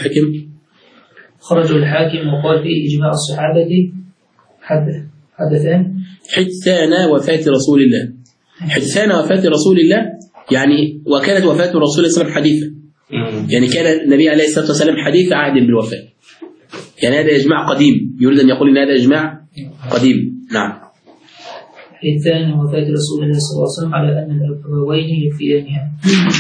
الحاكم وقال فيه إجماع الصحابة. حدثان حدثان وفاة رسول الله. حدثان وفاة رسول الله يعني وكانت وفاة الرسول صلى الله عليه وسلم حديثة، يعني كان النبي عليه الصلاة والسلام حديث عهد بالوفاة، يعني هذا إجماع قديم، يريد أن يقول إن هذا إجماع قديم. نعم. الثاني وفاة رسول الله صلى الله عليه وسلم على أن الأبوين يكفيانها.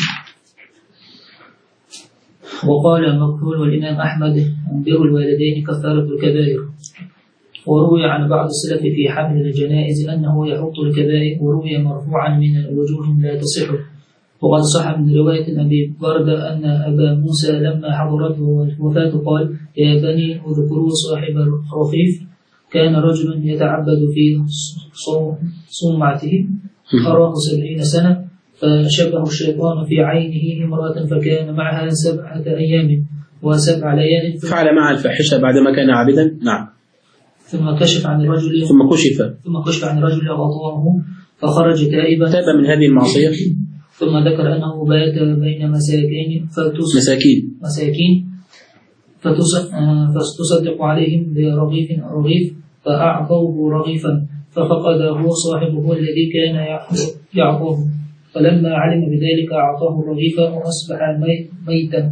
وقال مكحول والإمام أحمد بر الوالدين كفارة الكبائر. وروي عن بعض السلف في حمل الجنائز أنه يحط الكبائر، وروي مرفوعا من وجوه لا تصح. وقد صح من رواية أبي بردة أن أبا موسى لما حضرته الوفاة قال: يا بني اذكروا صاحب الرفيف، كان رجل يتعبد في صومعته، أراه 70 سنة، فشبه الشيطان في عينه امرأة فكان معها 7 أيام و7 ليال، فعل مع الفاحشة بعدما كان عابدا. نعم. ثم كشف عن الرجل عن رجل أغطاه فخرج تائبا، تاب من هذه المعصية. ثم ذكر أنه بات بين مساكين فتصدق عليهم برغيف فأعطوه رغيفا، ففقده صاحبه الذي كان يعطاه، فلما علم بذلك أعطاه الرغيف وأصبح ميتا،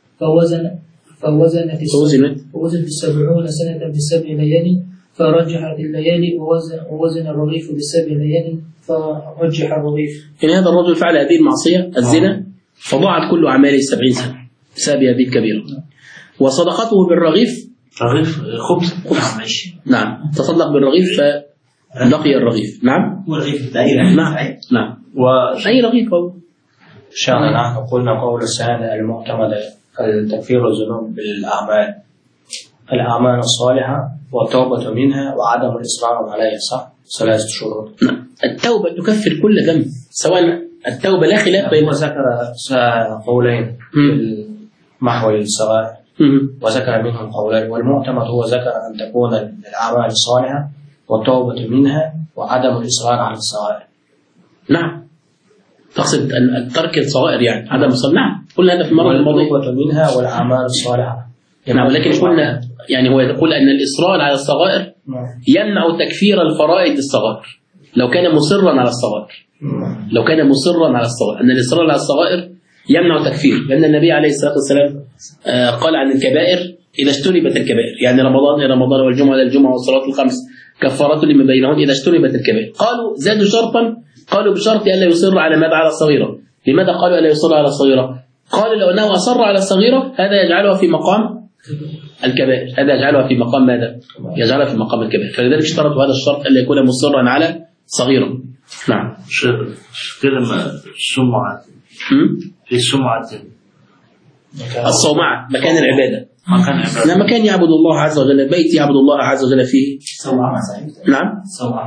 فوزنت 70 سنة ب7 ليال، فرجحت الليالي ووزن الرغيف ب7 ليال، فرجح الرغيف. يعني هذا الرجل فعل هذه المعصية الزنا، فضاعت كل أعماله 70 سنة بسبب هذه الكبيرة. وصدقته بالرغيف، رغيف خبز. نعم، تصدق بالرغيف فلقي الرغيف. نعم. والرغيف دائرة. نعم. أي رغيف هو؟ شاء نحن قلنا قول السنة المعتمدة تكفير الذنوب بالأعمال، الأعمال الصالحة والتوبة منها وعدم الإصرار عليها، صح؟ 3 شروط. التوبة تكفر كل ذنب، سواء التوبة لا خلاف بين. وذكر قولين في محو الصغائر، وذكر منهم قولين، والمعتمد هو ذكر أن تكون الأعمال الصالحة والتوبة منها وعدم الإصرار على الصغائر. نعم، تقصد ترك الصغائر يعني عدم الصغائر. نعم، قلنا هذا في المرة الماضية. والتوبة منها والأعمال الصالحة. نعم، لكن قلنا يعني هو يقول أن الإصرار على الصغائر يمنع تكفير الفرائض الصغائر لو كان مصرا على الصغائر. لو كان مصرا على الصغائر، أن الإصرار على الصغائر يمنع تكفير، لأن النبي عليه الصلاة والسلام قال عن الكبائر إذا اجتنبت الكبائر، يعني رمضان إلى رمضان والجمعة إلى الجمعة والصلاة الخمس كفارات لما بينهن إذا اجتنبت الكبائر. قالوا زادوا شرطا، قالوا بشرط ألا يصر على ماذا؟ على الصغيرة. لماذا قالوا ألا يصر على الصغيرة؟ قالوا لو أنه أصر على الصغيرة هذا يجعلها في مقام الكبائر، هذا يجعلها في مقام ماذا؟ يجعلها في مقام الكبائر، فلذلك اشترطوا هذا الشرط ألا يكون مصرا على صغيرة. نعم. كلمة سمعة في سمعة الصومعة مكان العبادة، مكان يعبد الله عز وجل، بيت يعبد الله عز وجل فيه. نعم.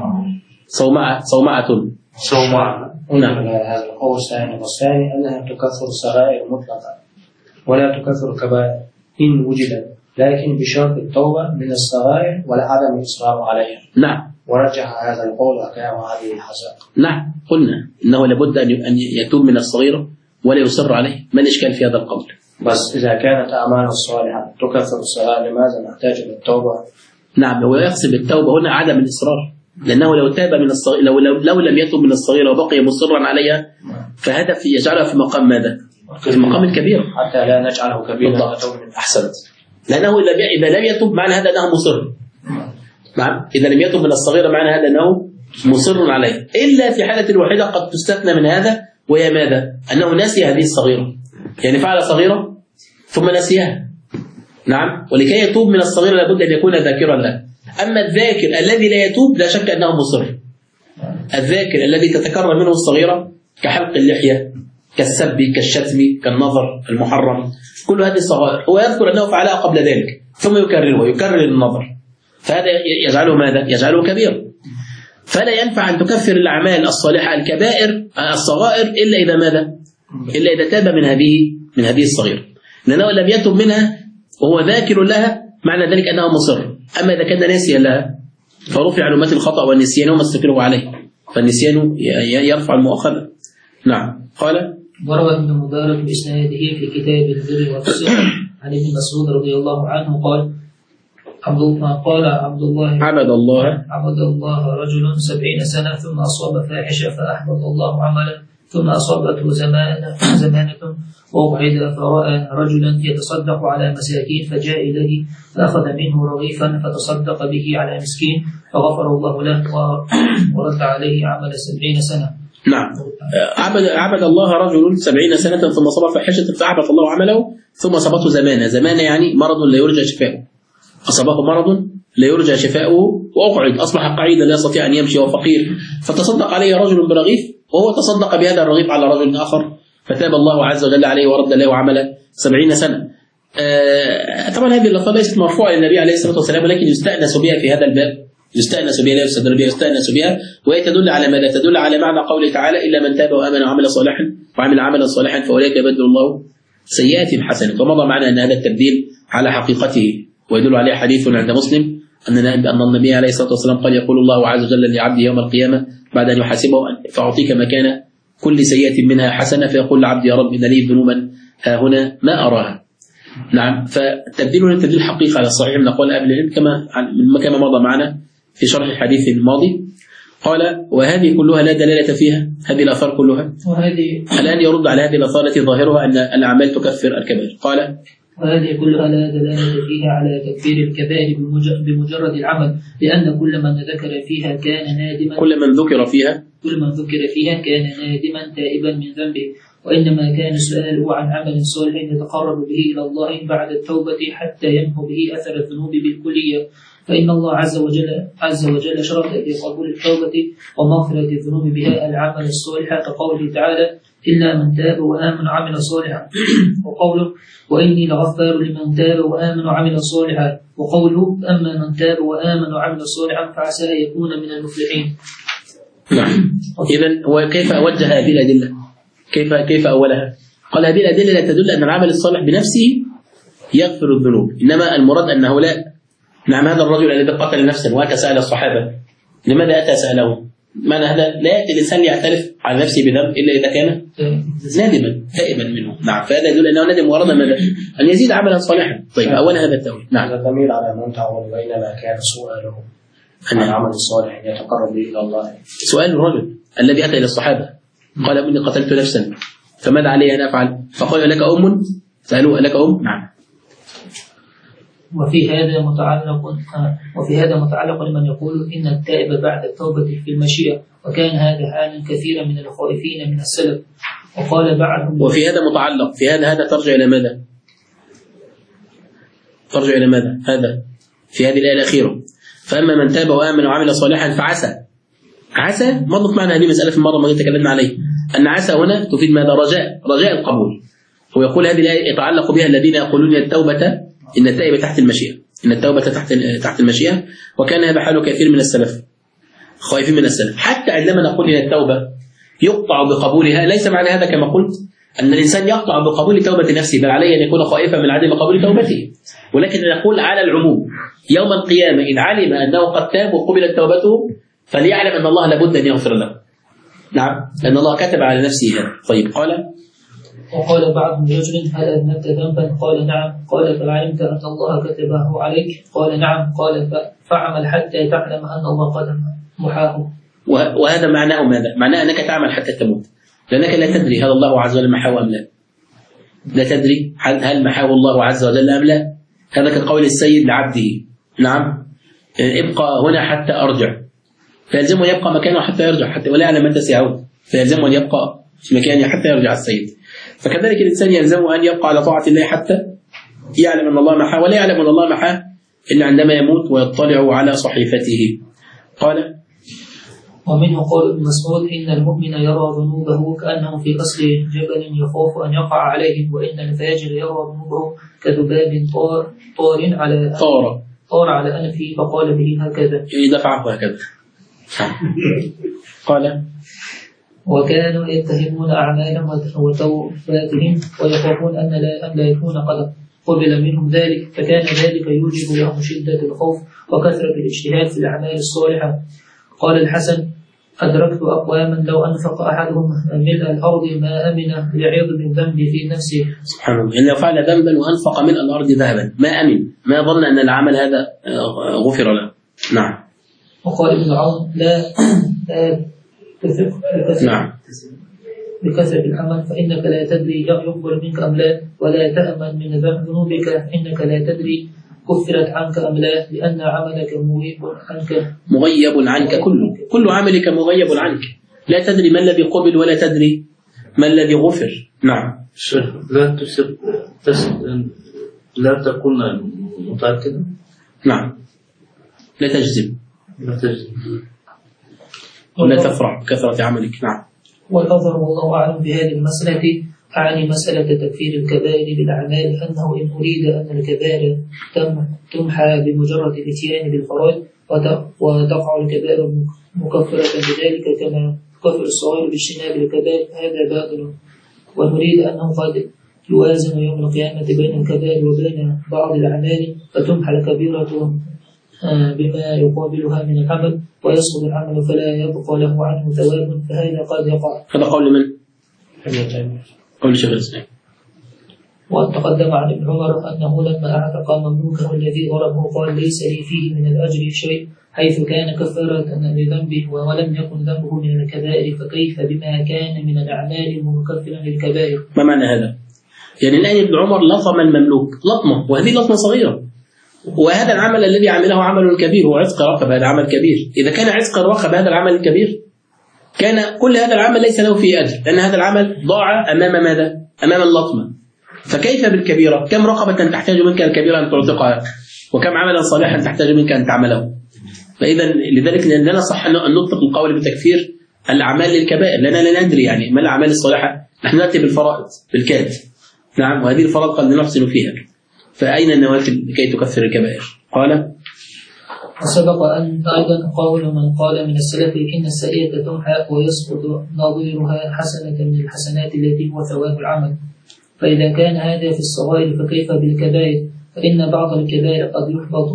صومعة. نعم. هذا القول الثاني، والثاني أنها تكفر الصغائر مطلقا ولا تكفر الكبائر إن وجدت، لكن بشرط التوبة من الصغائر والعدم الإصرار عليها. نعم. ورجح هذا القول أحكام هذه الحساب. نعم، قلنا إنه لابد أن يتوب من الصغيرة ولا يصر عليه. ما الإشكال في هذا القول؟ بس إذا كانت أعمال الصالحة تكفر الصغائر لماذا نحتاج للتوبة؟ نعم، هو يقصد بالتوبة هنا عدم الإصرار، لأنه لو تاب من الصغيرة، لو لم يتوب من الصغيرة وبقي مصرا عليها فهذا يجعلها في مقام ماذا؟ في مقام الكبير، حتى لا نجعله كبيرا. أحسنت. لأنه إذا لم يتوب معنى هذا أنه مصر. نعم، إذا لم يتوب من الصغيرة معنى هذا أنه مصر عليه، إلا في حالة واحدة قد تستثنى من هذا، وهي ماذا؟ أنه نسي هذه الصغيرة، يعني فعل صغيرة ثم نسيها. نعم، ولكي يتوب من الصغيرة لابد أن يكون ذاكرا له. أما الذاكر الذي لا يتوب لا شك أنه مصر. الذاكر الذي تتكرر منه الصغيرة كحلق اللحية، كالسب، كالشتم، كالنظر المحرم، كل هذه الصغائر هو يذكر أنه فعلها قبل ذلك ثم يكرر النظر، فهذا يجعله ماذا؟ يجعله كبير. فلا ينفع أن تكفر الأعمال الصالحة الكبائر الصغائر إلا إذا ماذا؟ إلا إذا تاب من هذه الصغيرة، لأنه لم يتب منها وهو ذاكر لها معنى ذلك أنه مصر. أما إذا كان ناسيا لها فرفع علامات الخطأ والنسيان وما استكره عليه، فالنسيان يرفع المؤاخذة. نعم. قال وروى ابن مبارك بإسناده في كتاب البر والتقصير عن ابن مسعود رضي الله عنه قال عبد الله رجل 70 سنة ثم أصاب فاحشة فأحبط الله عمله ثم أصابته زمانة وأبعد فرأى رجلا يتصدق على مساكين فجاء إليه فأخذ منه رغيفا فتصدق به على مسكين فغفر الله له ورد عليه عمل 70 سنة. نعم. عبد الله رجل 70 سنة ثم صبر فاحشة فأحبط الله عمله ثم أصابته زمانة يعني مرض لا يرجى شفاؤه. أصابه مرض لا يرجى شفاؤه وأقعد أصبح قعيدا لا يستطيع أن يمشي وفقير فتصدق عليه رجل برغيف وهو تصدق بهذا الرغيف على رجل آخر فتاب الله عز وجل عليه ورد له عمل 70 سنة. طبعا هذه اللفظة ليست مرفوعة للنبي عليه الصلاة والسلام ولكن يستأنس بها في هذا الباب يستأنس بها لا يستدل بها يستأنس بها وهي تدل على ماذا؟ تدل على معنى قوله تعالى إلا من تاب وآمن وعمل صالحا وعمل عملا صالحا فأولئك يبدل الله سيئات حسنات. ومضى معنا أن هذا التبديل على حقيقته ويدل عليه حديث عند مسلم أن النبي عليه الصلاة والسلام قال يقول الله عز وجل لعبده يوم القيامة بعد أن يحاسبه فأعطيك مكان كل سيئة منها حسنة فيقول لعبدي يا رب إن لي ذنوبا ها هنا ما أراها. نعم. فالتبديل تبديل حقيقة على الصحيح من أقوال أهل العلم كما مضى معنا في شرح الحديث الماضي. قال وهذه كلها لا دلالة فيها هذه الآثار كلها الآن يرد على هذه الآثار التي ظاهرها أن الأعمال تكفر الكبائر. قال وهذه كلها لا دلالة فيها على تكفير الكبائر بمجرد العمل لأن كل من ذكر فيها كان نادما كل من ذكر فيها كان نادما تائبا من ذنبه وإنما كان سؤاله عن عمل صالح يتقرب به إلى الله بعد التوبة حتى يمحو به أثر الذنوب بالكلية فإن الله عز وجل شرط لقبول التوبة ومغفرة الذنوب بها العمل الصالح كقوله تعالى إلا من تاب وآمن وعمل صالحا وقوله وإني لغفار لمن تاب وآمن وعمل صالحا وقوله أما من تاب وآمن وعمل صالحا فعسى أن يكون من المفلحين. نعم. إذن وكيف أوجه هذه الأدلة؟ كيف أولها؟ قال هذه الأدلة لا تدل أن العمل الصالح بنفسه يغفر الذنوب إنما المراد أنه لا. نعم. هذا الرجل الذي قتل نفسا وأتى سأل الصحابة لماذا أتى سألهم؟ معنى هذا لا يأتي الإنسان يعترف على نفسه بذنب إلا إذا كان نادما تائبا منه. نعم. فهذا يدل أنه ندم ورد ماذا؟ أن يزيد عملا صالحا. طيب أولا هذا التأويل. نعم. هذا الضمير على من تعود بينما كان سؤاله عن العمل الصالح يتقرب به إلى الله. سؤال الرجل الذي أتى إلى الصحابة قال إني قتلت نفسا فماذا علي أن أفعل؟ فقال لك أم؟ سألوه لك أم؟ نعم. وفي هذا متعلق لمن يقول إن التائب بعد التوبة في المشيئة وكان هذا حالا كثيرا من الخائفين من السلف. وقال بعضهم وفي هذا متعلق في هذا ترجع إلى ماذا؟ ترجع إلى ماذا؟ هذا في هذه الآية الأخيرة فأما من تاب وآمن وعمل صالحا فعسى. عسى مضت معنا هذه مسألة في المرة ما تكلمنا عليه أن عسى هنا تفيد ماذا؟ رجاء القبول. هو يقول هذه الآية يتعلق بها الذين يقولون التوبة إن التائب تحت المشيئة إن التوبة تحت المشيئة وكان هذا حال كثير من السلف خائفين من السلف. حتى عندما نقول إن التوبة يقطع بقبولها ليس معنى هذا كما قلت أن الإنسان يقطع بقبول توبة نفسه بل عليه أن يكون خائفا من عدم قبول توبته ولكن نقول على العموم يوم القيامة إن علم أنه قد تاب وقبلت توبته فليعلم أن الله لابد أن يغفر له. نعم. لأن الله كتب على نفسه هذا. طيب. وقال بعض رجل هل أذنبت ذنبا؟ قال نعم. قال فعلمت أن الله كتبه عليك؟ قال نعم. قال فاعمل حتى تعلم أن الله قد محاه. وهذا معناه ماذا؟ معناه أنك تعمل حتى تموت لأنك لا تدري هل الله عز وجل محاه أم لا. لا تدري هل محاه الله عز وجل أم لا. هذا كقول السيد لعبده نعم ابقى هنا حتى أرجع فيلزمه يبقى مكانه حتى يرجع حتى ولا يعلم متى سيعود فيلزمه أن يبقى في مكانه حتى يرجع السيد. فكذلك الإنسان يلزمه أن يبقى على طاعة الله حتى يعلم أن الله محاه ولا يعلم أن الله محاه إلا عندما يموت ويطلع على صحيفته. قال ومنه قول ابن مسعود إن المؤمن يرى ذنوبه كأنه في أصل جبل يخاف أن يقع عليه وإن الفاجر يرى ذنوبه كذباب طار على أنفه فقال به هكذا دفعه هكذا. قال وكانوا يتهمون أعمالهم وتوباتهم ويخافون أن لا يكون قد قبل منهم ذلك فكان ذلك يوجب لهم شدة الخوف وكثرة الاجتهاد في الأعمال الصالحة. قال الحسن أدركت أقواما لو أنفق أحدهم ملء الأرض ما أمن لعظم ذنب في نفسه. سبحان الله. إن لو فعل ذنبا وأنفق ملء الأرض ذهبا ما أمن ما ظن أن العمل هذا غفر له. نعم. وقال ابن عون لا نعم. بكثرة العمل فإنك لا تدري يقبل منك أم لا، ولا تأمن من ذنوبك فإنك لا تدري كفرت عنك أم لا، لأن عملك مغيب عنك كل عملك مغيب عنك، لا تدري ما الذي قبل ولا تدري ما الذي غفر. نعم. لا تكون متأكدا. نعم، لا تجزم ولا تفرح بكثرة عملك. نعم. والأظهر والله أعلم بهذه المسألة أعني مسألة تكفير الكبائر بالأعمال أنه إن أريد أن الكبائر تمحى بمجرد الاتيان بالفرائض وتقع الكبائر مكفرة بذلك كما تكفر الصغائر باجتناب الكبائر هذا باطل، ونريد أنه قد يوازن يوم القيامة بين الكبائر وبين بعض الأعمال فتمحى الكبيرة بما يقابلها من العمل ويسقط العمل فلا يبقى له عنه ثواب، فهذا قد يقع. هذا قول من؟ قول شيخ الإسلام. وتقدم عن ابن عمر أنه لما أعتق مملوكه الذي ضربه قال ليس لي فيه من الأجر شيء، حيث كان كفارة لذنبه ولم يكن ذنبه من الكبائر، فكيف بما كان من الأعمال مكفرا للكبائر؟ ما معنى هذا؟ يعني الآن ابن عمر لطم المملوك لطمة، وهذه لطمة صغيرة، وهذا العمل الذي عمله عمل كبير، هو عتق رقبة، هذا عمل كبير. إذا كان عتق الرقبة هذا العمل الكبير كان كل هذا العمل ليس له فيه أجر، لأن هذا العمل ضاع أمام ماذا؟ أمام اللطمة. فكيف بالكبيرة؟ كم رقبة تحتاج منك الكبيرة أن تعتقها، وكم عملا صالحا تحتاج منك أن تعمله. فإذا لذلك لا نصح أن نطلق القول بتكفير الأعمال للكبائر، لأننا لا ندري يعني ما الأعمال الصالحة، نحن نأتي بالفرائض بالكاد. نعم، وهذه الفرائض قد نحسن فيها، فأين النوافل لكي تكفر الكبائر؟ قال وسبق أن أيضا قول من قال من السلف إن السيئة تمحى ويسقط نظيرها حسنة من الحسنات التي هو ثواب العمل، فإذا كان هذا في الصغائر فكيف بالكبائر؟ فإن بعض الكبائر قد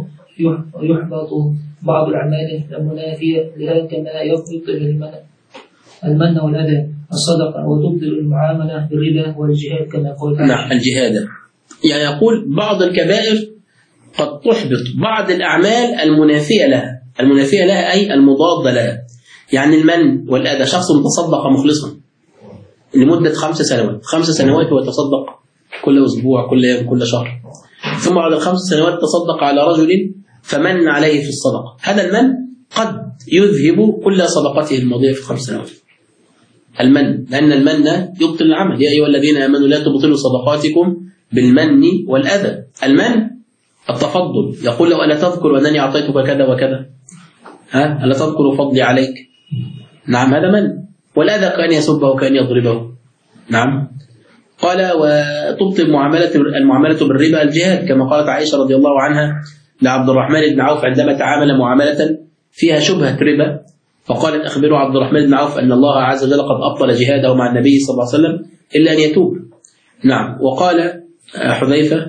يحبط بعض الأعمال المنافية لها كما يبطل المن والأذى الصدقة وتبطل المعاملة بالربا والجهاد كما قال. نعم، الجهاد يعني يقول بعض الكبائر قد تحبط بعض الأعمال المنافية لها أي المضادة لها. يعني المن والأذى، شخص تصدق مخلصا لمدة 5 سنوات، 5 سنوات هو يتصدق كل أسبوع كل يوم كل شهر، ثم بعد ال5 سنوات تصدق على رجل فمن عليه في الصدقة، هذا المن قد يذهب كل صدقته الماضية في 5 سنوات. المن، لأن المن يبطل العمل، يا أيها الذين آمنوا لا تبطلوا صدقاتكم بالمن والأذى. المن التفضل، يقول له ألا تذكر أنني أعطيتك كذا وكذا، ألا تذكر فضلي عليك؟ نعم، هذا من. والأذى كأن يسبه وكأن يضربه. نعم. قال وتبطل المعاملة بالربا الجهاد، كما قالت عائشة رضي الله عنها لعبد الرحمن بن عوف عندما تعامل معاملة فيها شبهة ربا، فقالت أخبروا عبد الرحمن بن عوف أن الله عز وجل قد أبطل جهاده مع النبي صلى الله عليه وسلم إلا أن يتوب. نعم. وقال حذيفة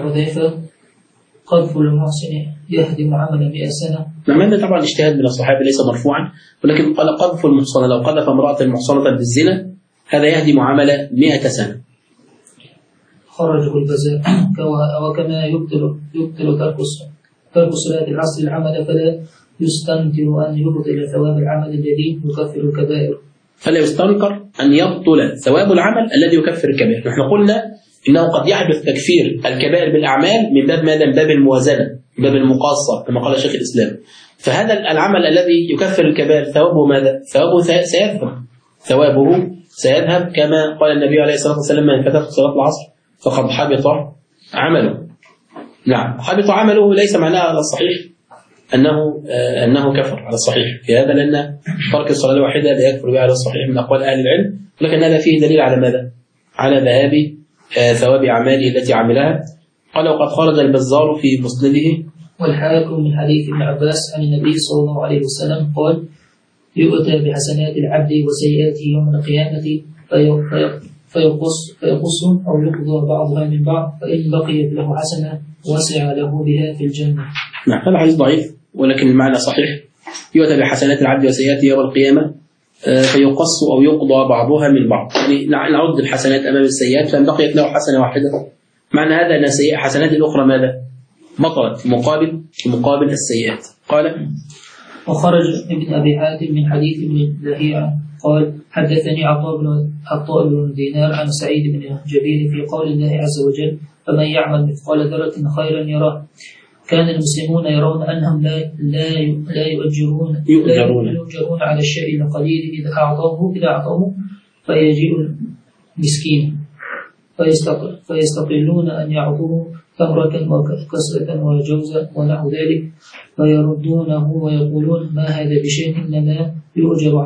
قذف المحسن يهدم عمل 100 سنة. نعم، هذا طبعا اجتهاد من الصحابة ليس مرفوعا، ولكن قال قذف المحصنة، لو قذف امرأة محصنة بالزنا هذا يهدم عمل 100 سنة. خرجه البزار. وكما يبطل ترك صلاة العصر العمل فلا يستنكر أن يبطل ثواب العمل الذي يكفر الكبائر. فلا يستنكر أن يبطل ثواب العمل الذي يكفر الكبائر. نحن قلنا إنه قد يحدث تكفير الكبائر بالأعمال من باب ماذا؟ من باب الموازنة، من باب المقاصة كما قال شيخ الإسلام. فهذا العمل الذي يكفر الكبائر ثوابه ماذا؟ ثوابه سيذهب كما قال النبي عليه الصلاة والسلام من فاتته صلاة العصر فقد حبط عمله. نعم، حبط عمله ليس معناه على الصحيح أنه كفر على الصحيح في هذا، لأن ترك الصلاة الواحدة لا يكفر بها على الصحيح من أقوال أهل العلم، ولكن هذا فيه دليل على ماذا؟ على ذهاب ثواب أعماله التي عملها. قال وقد خرج البزار في مسنده والحاكم من حديث ابن عباس عن النبي صلى الله عليه وسلم قال يؤتى بحسنات العبد وسيئاته يوم القيامة فيقص أو يقضى بعضها من بعض، فإن بقيت له حسنة وسع له بها في الجنة. نعم، هذا حديث ضعيف ولكن المعنى صحيح. يؤتى بحسنات العبد وسيئاته يوم القيامة فيقص أو يقضى بعضها من بعض، يعني نعد الحسنات أمام السيئات، فإن بقيت له حسنة واحدة معنى هذا أن حسنات الأخرى ماذا؟ بطلت في مقابل السيئات. قال وخرج ابن أبي حاتم من حديث ابن لهيعة قال حدثني عطاء بن دينار عن سعيد بن جبير في قول الله عز وجل فمن يعمل مثقال ذرة خيرا يراه. كان المسلمون يرون أنهم لا يؤجرون على الشيء القليل إذا أعطوه فيجيء المسكين فيستقلون أن يعطوه تمرة وكسرة وجوزة ونحو ذلك فيردونه ويقولون ما هذا بشيء إنما نؤجر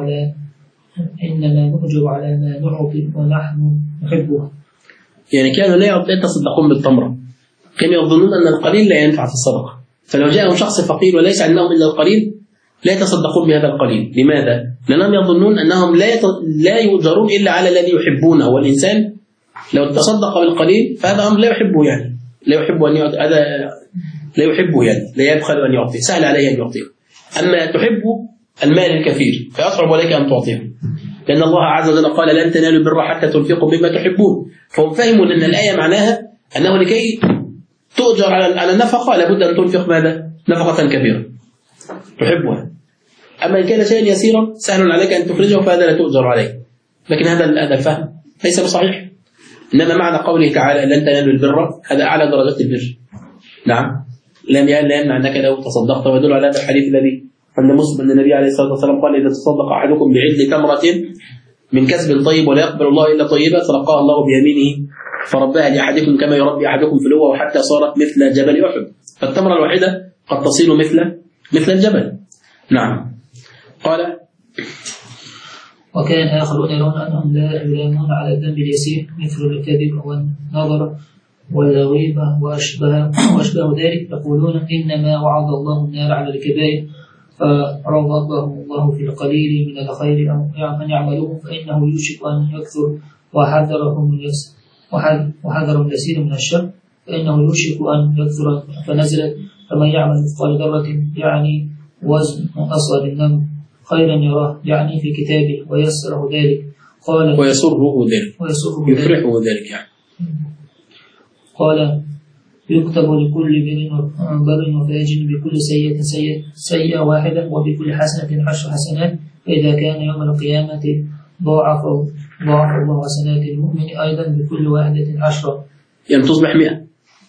على ما نعطي ونحن نحبه. يعني كانوا لا يتصدقون بالتمرة، كانوا يظنون أن القليل لا ينفع في الصدقة، فلو جاءهم شخص فقير وليس عندهم إلا القليل لا يتصدقون بهذا القليل. لماذا؟ لأنهم يظنون أنهم لا يؤجرون إلا على الذي يحبونه، والإنسان لو تصدق بالقليل فهذا أمر لا يحبه، يعني لا يحب أن يعطي، هذا لا يحبه، يعني لا يبخل أن يعطي، سهل عليه أن يعطيه. أما تحب المال الكثير فيصعب عليك أن تعطيه، لأن الله عز وجل قال لن تنالوا البر حتى تنفقوا مما تحبون. فهم فهموا أن الآية معناها أنه لكي تؤجر على النفقة لابد أن تنفق ماذا؟ نفقة كبيرة تحبها. أما إن كان شيئا يسيرا سهل عليك أن تخرجه فهذا لا تؤجر عليه. لكن هذا الفهم ليس بصحيح. إنما معنى قوله تعالى لن تنالوا البر هذا أعلى درجات البر. نعم، لا يمنع أنك لو تصدقت، ويدل على هذا الحديث الذي عند مسلم أن النبي عليه الصلاة والسلام قال إذا تصدق أحدكم بعدل تمرة من كسب طيب ولا يقبل الله إلا طيبة سرقها الله بيمينه فربها لأحدكم كما يربي أحدكم فلوه حتى صارت مثل جبل أحد. فالتمرة الواحدة قد تصير مثل الجبل. نعم. قال وكان آخرون يرون أنهم لا يلامون على الذنب اليسير مثل الكذب والنظر والغيبة وأشبه ذلك، يقولون إنما وعد الله النار على الكبائر فرغبهم الله في القليل من الخير أن يعملوه فإنه يوشك أن يكثر، وحذرهم اليسير من الشر فإنه يوشك أن يكثر. فنزلت فمن يعمل مثقال ذرة يعني وزن أصغر النمل خيرا يراه يعني في كتابه ويسره ذلك. قال ويسره ذلك يفرحه ذلك يعني. قال يكتب لكل بر وفاجر بكل سيئة واحدة وبكل حسنة 10 حسنات، فإذا كان يوم القيامة ضاعف الله حسنات المؤمن أيضا بكل واحدة 10، يعني تصبح 100.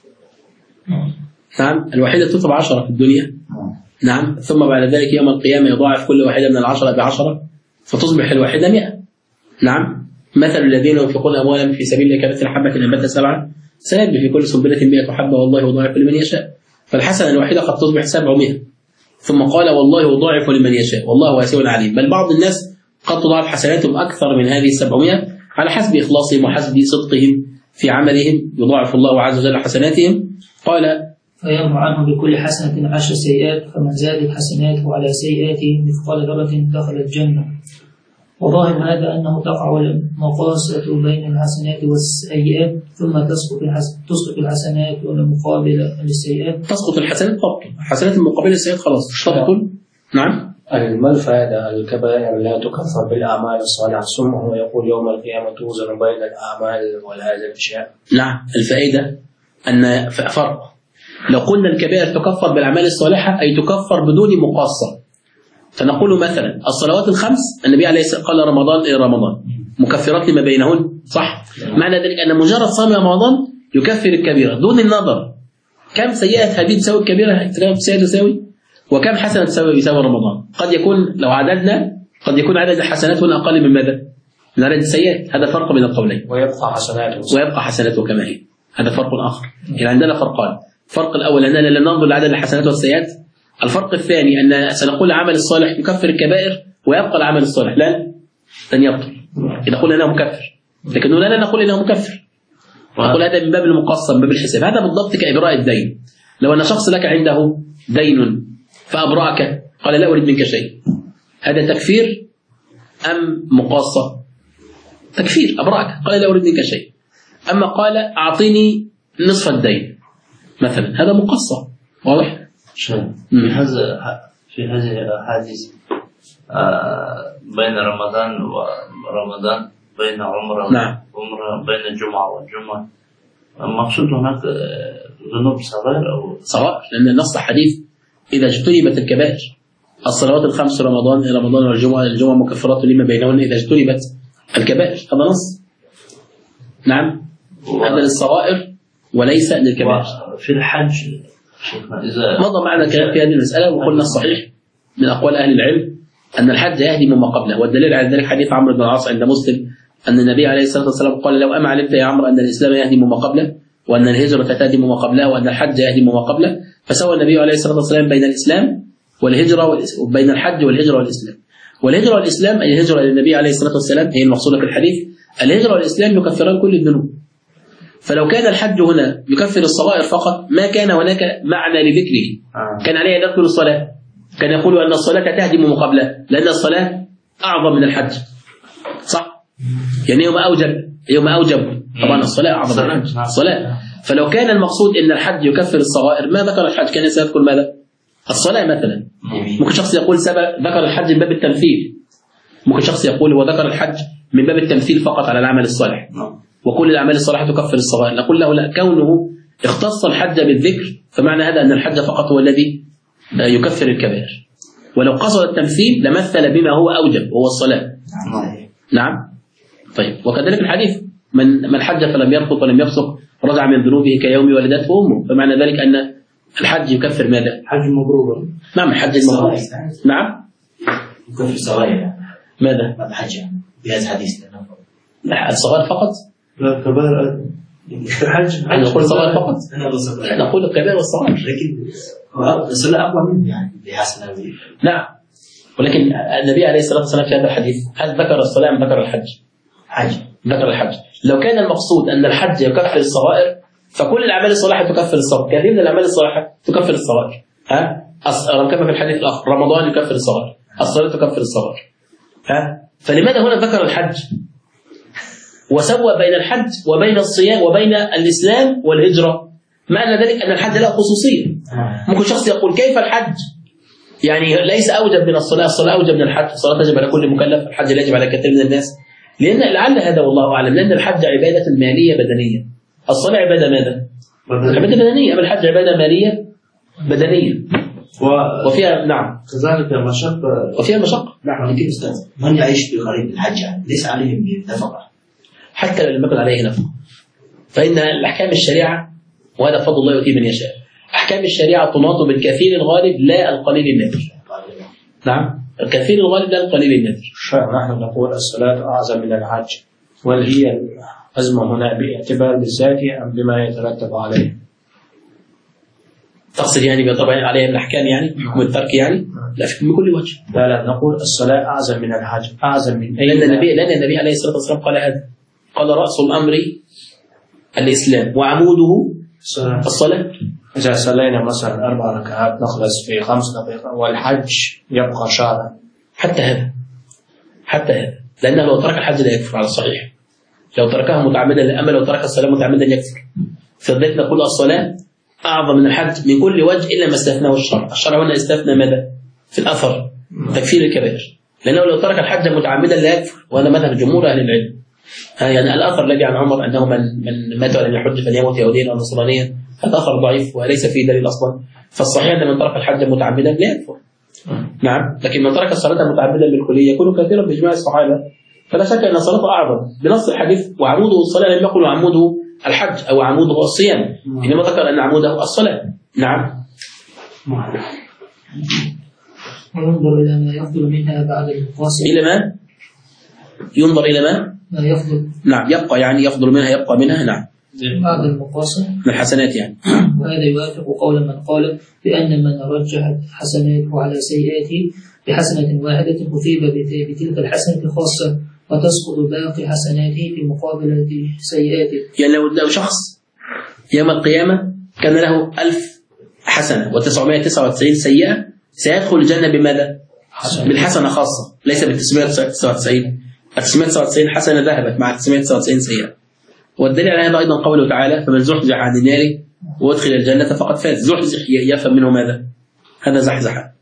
نعم، الواحدة تطلب 10 في الدنيا. نعم، ثم بعد ذلك يوم القيامة يضاعف كل واحدة من 10 ب10 فتصبح الواحدة 100. نعم، مثل الذين ينفقون أموالهم في سبيل الله كمثل حبة أنبتت 7 سنابل في كل سنبلة 100 حبة والله يضاعف لمن يشاء. فالحسنة الواحدة قد تصبح 700. ثم قال والله يضاعف لمن يشاء والله واسع عليم. بل بعض الناس قد تضاعف حسناتهم أكثر من هذه 700 على حسب إخلاصهم وحسب صدقهم في عملهم، يضاعف الله عز وجل حسناتهم. قال فيمحو عنه بكل حسنة 10 سيئات، فمن زادت حسناته على سيئاته مثقال ذرة دخل الجنة. وظاهر هذا أنه تقع المقاصة بين الحسنات والسيئات ثم تسقط الحسنات والمقابلة للسيئات. تسقط الحسنات فقط، الحسنات المقابلة للسيئات خلاص تبطل. نعم. الملفظة الكبائر لا تكفر بالأعمال الصالحة، ثم هو يقول يوم القيامة توزن بين الأعمال وهذه الأشياء. نعم، الفائدة أن فرق. لو قلنا الكبائر تكفر بالأعمال الصالحة أي تكفر بدون مقاصة، فنقول مثلا الصلوات الخمس النبي عليه الصلاة والسلام قال رمضان إلى رمضان مكفرات لما بينهن، صح؟ معنى ذلك أن مجرد صوم رمضان يكفر الكبيرة دون النظر كم سيئة هذه تساوي الكبيرة سيئة تساوي وكم حسنة تساوي رمضان. قد يكون لو عددنا قد يكون عدد الحسنات هنا أقل من ماذا؟ من عدد السيئات. هذا فرق بين القولين. ويبقى حسناته كما هي، هذا فرق آخر. يعني عندنا فرقان. الفرق الأول أننا لا ننظر لعدد الحسنات والسيئات. الفرق الثاني أن سنقول العمل الصالح يكفر الكبائر ويبقى العمل الصالح لن يبطل إذا قلنا أنه مكفر، لكن لا نقول أنه مكفر، نقول هذا من باب المقصر من باب الحساب. هذا بالضبط كإبراء الدين. لو أن شخص لك عنده دين فأبرأك قال لا أريد منك شيء، هذا تكفير أم مقاصة؟ تكفير، أبرأك قال لا أريد منك شيء. أما قال أعطيني نصف الدين مثلا هذا مقصة. واضح؟ في هذه الأحاديث بين رمضان ورمضان بين عمرة نعم. عمرة بين الجمعة والجمعة، المقصود هناك ذنوب صغيرة أو صغائر، لأن النص حديث إذا اجتنبت الكبائر الصلوات الخمس رمضان والجمعة مكفرات لما بينهن إذا اجتنبت الكبائر. هذا نص. نعم، هذا للصغائر وليس للكبائر. في الحج مضى معنا كلام في هذه المسألة، وقلنا الصحيح من أقوال أهل العلم أن الحج يهدم ما قبله، والدليل على ذلك حديث عمرو بن العاص عند مسلم أن النبي عليه الصلاة والسلام قال: لو أما علمت يا عمرو أن الإسلام يهدم ما قبله، وأن الهجرة تهدم ما قبلها، وأن الحج يهدم ما قبله، فسوى النبي عليه الصلاة والسلام بين الإسلام والهجرة وبين الحج والهجرة والإسلام. والهجرة والإسلام أي الهجرة للنبي عليه الصلاة والسلام هي المقصودة في الحديث. الهجرة والإسلام يكفران كل الذنوب. فلو كان الحج هنا يكفر الصغائر فقط ما كان هناك معنى لذكره. كان عليه أن يذكر الصلاة، كان يقول أن الصلاة تهدم ما قبلها، لأن الصلاة أعظم من الحج. صح؟ يعني يوم أوجب طبعا الصلاة أعظم من الحج. الصلاة. فلو كان المقصود أن الحج يكفر الصغائر ما ذكر الحج، كان سيذكر ماذا؟ الصلاة مثلا. ممكن شخص يقول ذكر الحج من باب التمثيل. ممكن شخص يقول هو ذكر الحج من باب التمثيل فقط على العمل الصالح، وكل الأعمال الصالحة تكفر الصغائر. نقول له لا، كونه اختص الحج بالذكر فمعنى هذا أن الحج فقط هو الذي يكفر الكبائر. ولو قصد التمثيل لمثل بما هو أوجب وهو الصلاة. نعم. طيب، وكذلك الحديث من حج فلم يرفث ولم يفسق رجع من ذنوبه كيوم ولدته أمه، فمعنى ذلك أن الحج يكفر ماذا؟ حج مبرور. نعم، الحج المبرور. نعم، يكفر الصغائر. ماذا؟ الحج بهذا الحديث. لا، الصغائر فقط. لا، الكبائر الحج. نقول صغائر فقط. نقول الكبائر والصغائر. لكن الصلاة أقوى منه يعني بحسن. نعم، ولكن النبي عليه الصلاة والسلام في هذا الحديث هل ذكر الصلاة أم ذكر الحج؟ ذكر الحج. لو كان المقصود أن الحج يكفر الصغائر فكل الأعمال الصالحة تكفر الصغائر، كثير من الأعمال الصالحة تكفر الصغائر. كما في الحديث الآخر: رمضان يكفر الصغائر، الصلاة تكفر الصغائر. فلماذا هنا ذكر الحج وسوى بين الحج وبين الصيام وبين الإسلام والهجرة؟ معنى ذلك أن الحج له خصوصية. ممكن شخص يقول كيف الحج؟ يعني ليس أوجب من الصلاة، الصلاة أوجب من الحج، الصلاة تجب على كل مكلف، الحج لا يجب على كثير من الناس. لأن لعل هذا والله أعلم، لأن الحج عبادة مالية بدنية، الصلاة عبادة ماذا؟ عبادة بدنية، أما الحج عبادة مالية بدنية وفيها نعم كذلك مشقة، وفيها مشقة. نعم، ولكن أستاذ من يعيش بغريب الحج ليس عليهم نفقة، حتى لو لم يكن عليه نفقة، فإن الأحكام الشريعة، وهذا فضل الله يؤتيه من يشاء، أحكام الشريعة تناط بالكثير الغالب لا القليل النادر. نعم، الكثير الغالب لا القليل النادر. نحن نقول الصلاة أعظم من الحج، وهي الأزمة هنا باعتبار بالذات أم بما يترتب عليه؟ تقصد يعني طبعا عليه الأحكام يعني حكم الترك يعني؟ لا، في كل وجه. لا، نقول الصلاة أعظم من الحج، أعظم من لأن النبي عليه الصلاة والسلام قال هذا، قال رأس الأمر الإسلام وعموده الصلاة. إذا صلينا مثلا 4 ركعات نخلص في 5 دقائق، والحج يبقى شهرا. حتى هذا لأنه لو ترك الحج لا يكفر على الصحيح، لو تركها متعمدا، أما لو ترك الصلاة متعمدا يكفر. فذلك نقول الصلاة أعظم من الحج من كل وجه إلا ما استثناه الشرع. الشرع هنا استثنى ماذا؟ في الأثر تكفير الكبائر، لأنه لو ترك الحج متعمدا لا يكفر، وهذا مذهب جمهور أهل العلم. يعني الأثر الذي عن عمر أنه من مات ولم يحج فليموت يهوديا أو نصرانيا، هذا أثر ضعيف وليس فيه دليل أصلا. فالصحيح أن من ترك الحج متعمدا لا يكفر. نعم، لكن من ترك الصلاة متعمدا بالكلية يكون كثيرا بإجماع الصحابة. فلا شك أن الصلاة أعظم بنص الحديث، وعموده الصلاة، لم يقل عموده الحج أو عموده الصيام، إنما ذكر أن عموده الصلاة. نعم. وينظر إلى ما يفضل منها بعد المقاصد. إلى ما ينظر إلى ما يفضل. نعم، يفضل منها، يبقى منها. نعم، بعد المقاصد من الحسنات يعني. وهذا يوافق قول من قال بأن من رجحت حسناته على سيئاته بحسنة واحدة أثيب بتلك الحسنة خاصة، وتسقط باقي حسناته في مقابلة سيئاته. يعني لو شخص يوم القيامة كان له 1000 حسنة و999 سيئة، سيدخل الجنة بماذا؟ بالحسنة خاصة، ليس بال 999. 999 حسنة ذهبت مع 999 سيئة. والدليل على هذا أيضا قوله تعالى: فمن زحزح عن النار وادخل الجنة فقد فاز. زحزح يفهم منه ماذا؟ هذا زحزح،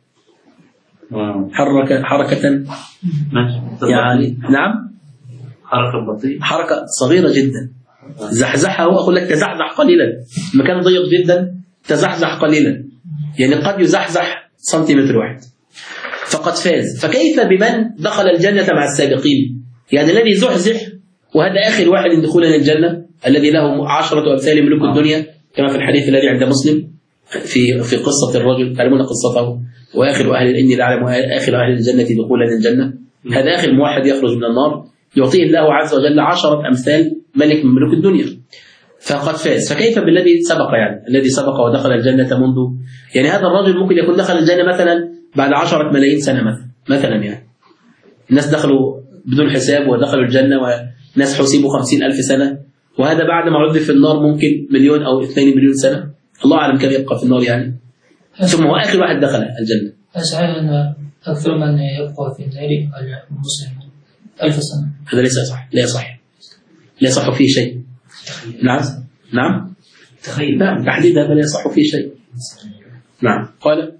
حركة يعني. نعم، حركة بطيئة، حركة صغيرة جدا. زحزحه أقول لك تزحزح قليلا، مكان ضيق جدا تزحزح قليلا، يعني قد يزحزح سنتيمتر واحد. فقد فاز. فكيف بمن دخل الجنة مع السابقين؟ يعني الذي زحزح وهذا آخر واحد دخولا الجنة، الذي له 10 أمثال ملوك الدنيا، كما في الحديث الذي عند مسلم في قصة الرجل، تعلمون قصته، وآخر أهل إني لأعلم آخر أهل الجنة دخولا الجنة. هذا آخر موحد يخرج من النار يعطيه الله عز وجل 10 أمثال ملك من ملوك الدنيا، فقد فاز. فكيف بالذي سبق، يعني الذي سبق ودخل الجنة منذ، يعني هذا الرجل ممكن يكون دخل الجنة مثلا بعد 10 ملايين سنة مثلا يعني الناس دخلوا بدون حساب ودخلوا الجنة، وناس حسبوا 50,000 سنة، وهذا بعد ما عذب في النار ممكن 1 أو 2 مليون سنة، الله أعلم كم يبقى في النار يعني، ثم هو آخر واحد دخل الجنة. صحيح أن أكثر من يبقى في النار المسلم 1000 سنة. هذا ليس صح، لا يصح فيه شيء. نعم تخيل. نعم تحديد هذا لا يصح فيه شيء. نعم قال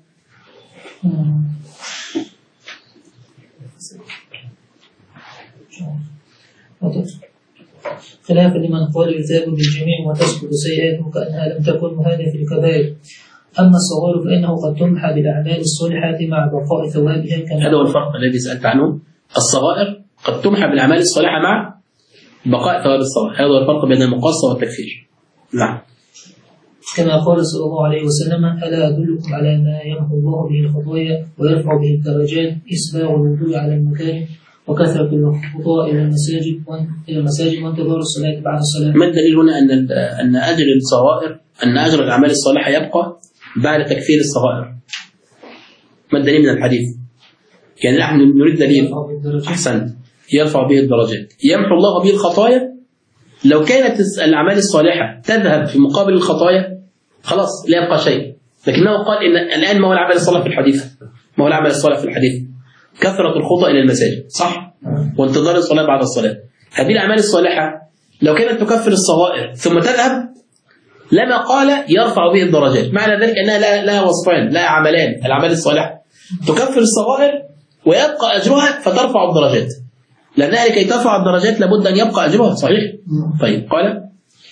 خلافا لمن قال يثاب بالجميع وتسقط سيئاته كأنها لم تكن، وهذا في الكبائر. أما الصغائر فإنه قد تمحى بالأعمال الصالحة مع بقاء ثوابها كما هذا هو الفرق الذي سألت عنه. الصغائر قد تمحى بالأعمال الصالحة مع بقاء ثواب الصغائر، هذا هو الفرق بين المقاصة والتكفير. نعم. كما قال صلى الله عليه وسلم: ألا أدلكم على ما يمحو الله به الخطايا ويرفع به الدرجات؟ إسباغ الوضوء على المكاره، وكثرة الخطاء إلى المساجد وانتظار الصلاة بعد الصلاة. ما الدليل هنا أن أجر الصغائر، أن أجر الأعمال الصالحة يبقى بعد تكفير الصغائر؟ ما الدليل من الحديث؟ يعني نحن نريد دليل. أحسن، يرفع به الدرجات، يمحو الله به الخطايا. لو كانت الأعمال الصالحة تذهب في مقابل الخطايا خلاص لا يبقى شيء، لكنه قال إن الآن ما هو العمل الصالح في الحديث؟ ما هو العمل الصالح في الحديث؟ كثرة الخطى إلى المساجد، صح؟ وانتظار الصلاة بعد الصلاة. هذه الأعمال الصالحة لو كانت تكفر الصغائر ثم تذهب لما قال يرفع به الدرجات. معنى ذلك أنها لا وصفان، لا عملان. الأعمال الصالحة تكفر الصغائر ويبقى أجرها فترفع الدرجات، لأنها لكي ترفع الدرجات لابد أن يبقى أجرها. صحيح؟ طيب قال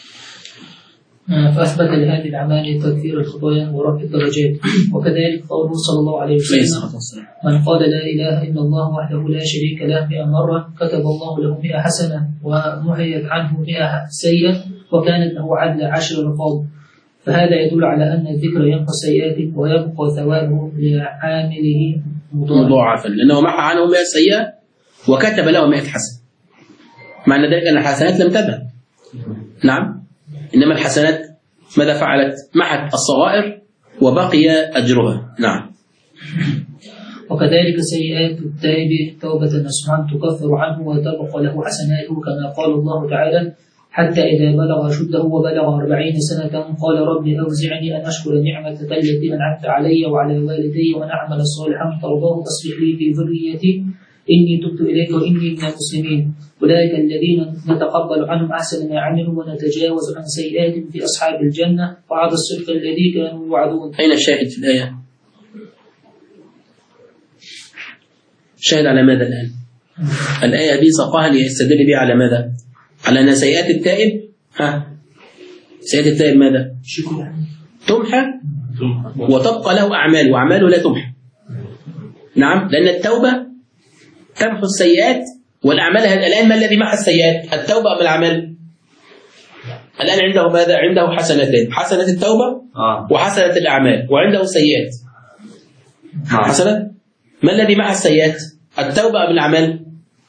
فأثبت لهذه الأعمال تكفير الخطايا ورفع الدرجات. وكذلك قوله صلى الله عليه وسلم: من قال لا إله إلا الله وحده لا شريك له 100 مرة كتب الله له 100 حسنة ومحيت عنه 100 سيئة وكانت له عدل 10 رقاب. فهذا يدل على أن الذكر يمحو السيئات ويبقى ثوابه لعامله مضاعفا، لأنه محى عنه 100 سيئة وكتب له 100 حسنة. معنى ذلك أن الحسنات لم تذهب. نعم، إنما الحسنات ماذا فعلت؟ محت الصغائر وبقي أجرها. نعم. وكذلك سيئات التائب توبة نصوحا تكفر عنه وتبقى له حسناته، كما قال الله تعالى: حتى إذا بلغ أشده وبلغ 40 سنة قال رب أوزعني أن أشكر نعمتك التي أنعمت علي وعلى والدي وأن أعمل صالحا ترضاه وأصلح لي في ذريتي إني تبت إليك وإني من المسلمين. أولئك الذين نتقبل عنهم أحسن ما عملوا ونتجاوز عن سيئاتهم في أصحاب الجنة وعد الصدق الذي كانوا يوعدون. أين الشاهد في الآية؟ شاهد على ماذا الآن؟ الآية دي ساقها ليستدل بها على ماذا؟ على أن سيئات التائب سيئات التائب ماذا؟ تمحى وتبقى له أعمال وأعماله لا تمحى. نعم، لأن التوبة تمحو السيئات والأعمال. الآن ما الذي محى السيئات؟ التوبة أم الأعمال؟ الآن عنده ماذا؟ عنده حسنتين، حسنة التوبة وحسنة الأعمال، وعنده سيئات. حسنة، ما الذي محى السيئات؟ التوبة أم الأعمال؟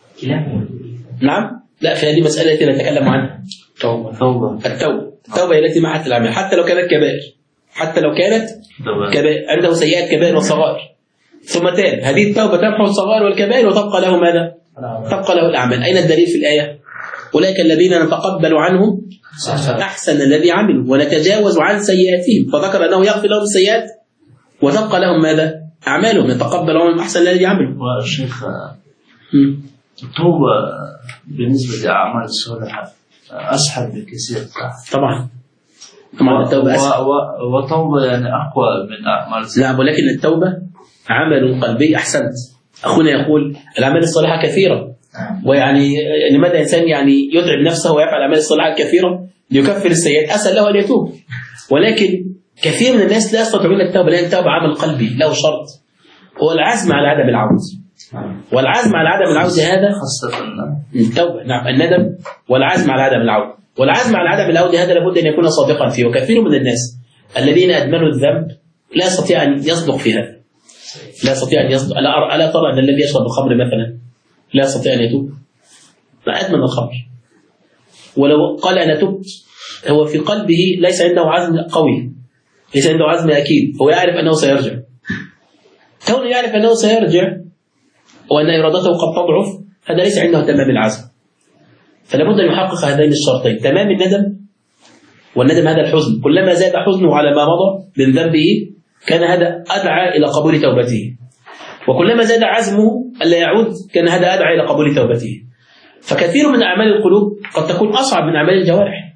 نعم، لا، في هذه مسألة التي نتكلم عنها. التوبة هي التي محت الأعمال حتى لو كانت كبائر، حتى لو كانت كبائر، عنده سيئات كبائر وصغائر ثم تاب، هذه التوبة تمحو الصغائر والكبائر وتبقى له ماذا؟ تبقى له الأعمال. أين الدليل في الآية؟ أولئك الذين نتقبل عنهم أحسن الذي عملوا ونتجاوز عن سيئاتهم، فذكر أنه يغفر لهم السيئات وتبقى لهم ماذا؟ أعمالهم، نتقبل عنهم أحسن الذي عملوا. والشيخ التوبة بالنسبة للأعمال الصالحة أسهل بكثير. طبعا التوبة أسهل، وتوبة يعني أقوى من أعمال الصالحة. لا، ولكن التوبة عمل قلبي. أحسنت، أخونا يقول الأعمال الصالحة كثيرة، ويعني لماذا الإنسان يعني يتعب نفسه ويفعل الأعمال الصالحة الكثيرة ليكفر السيئات؟ أسهل له أن يتوب، ولكن كثير من الناس لا يستطيعون التوبة، لأن التوبة عمل قلبي له شرط، هو العزم على عدم العودة. والعزم على عدم العودة هذا خاصة التوبة، نعم، الندم والعزم على عدم العودة. والعزم على عدم العودة هذا لابد أن يكون صادقا فيه. وكثير من الناس الذين أدمنوا الذنب لا يستطيع أن يصدق في هذا، لا يستطيع أن يصدق. ألا ترى أن الذي يشرب الخمر مثلا لا يستطيع أن يتوب؟ ما أدمن الخمر، ولو قال أنا تبت هو في قلبه ليس عنده عزم قوي، ليس عنده عزم أكيد، هو يعرف أنه سيرجع. كونه يعرف أنه سيرجع وأن إرادته قد تضعف، هذا ليس عنده تمام العزم. فلا بد أن يحقق هذين الشرطين، تمام الندم، والندم هذا الحزن، كلما زاد حزنه على ما مضى من ذنبه كان هذا أدعى إلى قبول توبته، وكلما زاد عزمه ألا يعود كان هذا أدعى إلى قبول توبته. فكثير من أعمال القلوب قد تكون أصعب من أعمال الجوارح.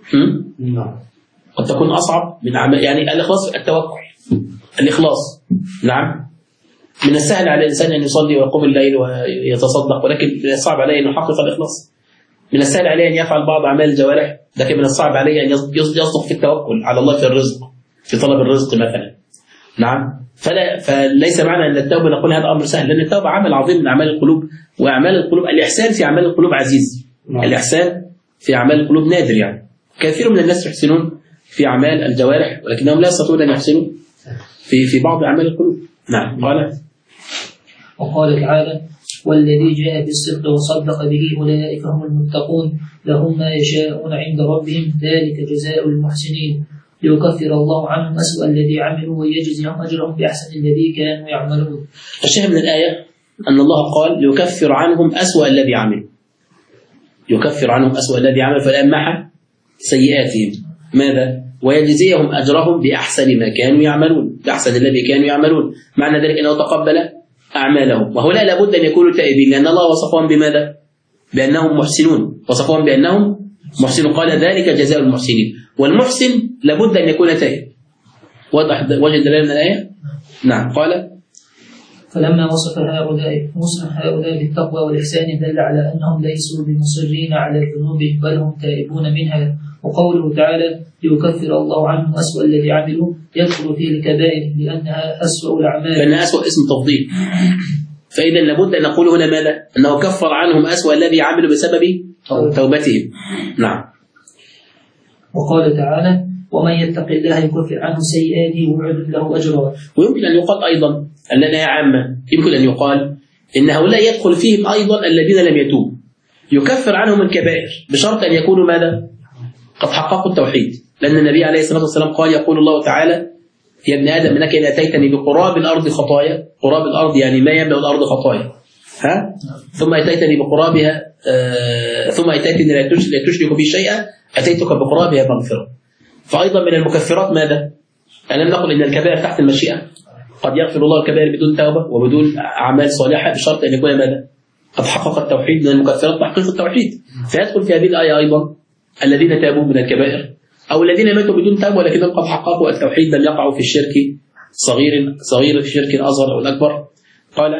قد تكون أصعب من أعمال، يعني الإخلاص، التوكل، الإخلاص، نعم، من السهل على الإنسان أن يصلي ويقوم الليل ويتصدق، ولكن من الصعب عليه أن يحقق الإخلاص. من السهل عليه أن يفعل بعض أعمال الجوارح، لكن من الصعب عليه أن يصدق في التوكل على الله في الرزق، في طلب الرزق مثلا. نعم، فليس معنى أن التوبة نقول هذا أمر سهل، لأن التوبة عمل عظيم من أعمال القلوب. وأعمال القلوب، الإحسان في أعمال القلوب عزيز، الإحسان في أعمال القلوب نادر. يعني كثير من الناس يحسنون في أعمال الجوارح ولكنهم لا يستطيعون أن يحسنوا في بعض أعمال القلوب. نعم. وقال تعالى: والذي جاء بالصدق وصدق به أولئك هم المتقون لهم ما يشاءون عند ربهم ذلك جزاء المحسنين ليكفر الله عنهم أسوأ الذي عملوا ويجزيهم أجرهم بأحسن الذي كانوا يعملون. الشاهد من الآية أن الله قال ليكفر عنهم أسوأ الذي عملوا، يكفر عنهم أسوأ الذي عملوا فالآن محى سيئاتهم. ماذا؟ ويجزيهم أجرهم بأحسن ما كانوا يعملون، بأحسن الذي كانوا يعملون. معنى ذلك أنه تقبل أعمالهم، وهؤلاء لابد أن يكونوا تائبين، لأن الله وصفهم بماذا؟ بأنهم محسنون، وصفهم بأنهم محسنون، قال ذلك جزاء المحسنين. والمحسن لابد أن يكون تائب. وضح وجه الدلالة من الآية؟ نعم. قال: فلما وصف هؤلاء بالتقوى والإحسان دل على أنهم ليسوا بمصرين على الذنوب بل هم تائبون منها. وقوله تعالى: ليكفر الله عنهم أسوأ الذي عملوا يدخل فيه الكبائر لأنها أسوأ الأعمال، لأنها أسوأ اسم تفضيل. فإذا لابد أن نقول هنا ماذا؟ أنه كفر عنهم أسوأ الذي عملوا بسبب توبتهم. نعم. وقال تعالى: ومن يتق الله يكفر عنه سيئاته ويعد له أجرا. ويمكن أن يقال أيضا أن الآية عامة، يمكن أن يقال إن هؤلاء يدخل فيهم أيضا الذين لم يتوبوا، يكفر عنهم الكبائر بشرط أن يكونوا ماذا؟ قد حققوا التوحيد. لأن النبي عليه الصلاة والسلام قال: يقول الله تعالى: يا ابن آدم إنك إن أتيتني بقراب الأرض خطايا، قراب الأرض يعني ما يملأ الأرض خطايا، ثم أتيتني بقرابها ثم أتيتني لا تشرك بي شيئا أتيتك بقرابها مغفرة. فأيضا من المكفرات ماذا؟ ألم نقل إن الكبائر تحت المشيئة؟ قد يغفر الله الكبائر بدون توبة وبدون أعمال صالحة بشرط أن يكون ماذا؟ قد حقق التوحيد. من المكفرات تحقيق التوحيد. فيدخل في هذه الآية أيضا الذين تابوا من الكبائر أو الذين ماتوا بدون توبة ولكنهم قد حققوا التوحيد، لم يقعوا في الشرك صغير في الشرك الأصغر أو الأكبر. قال: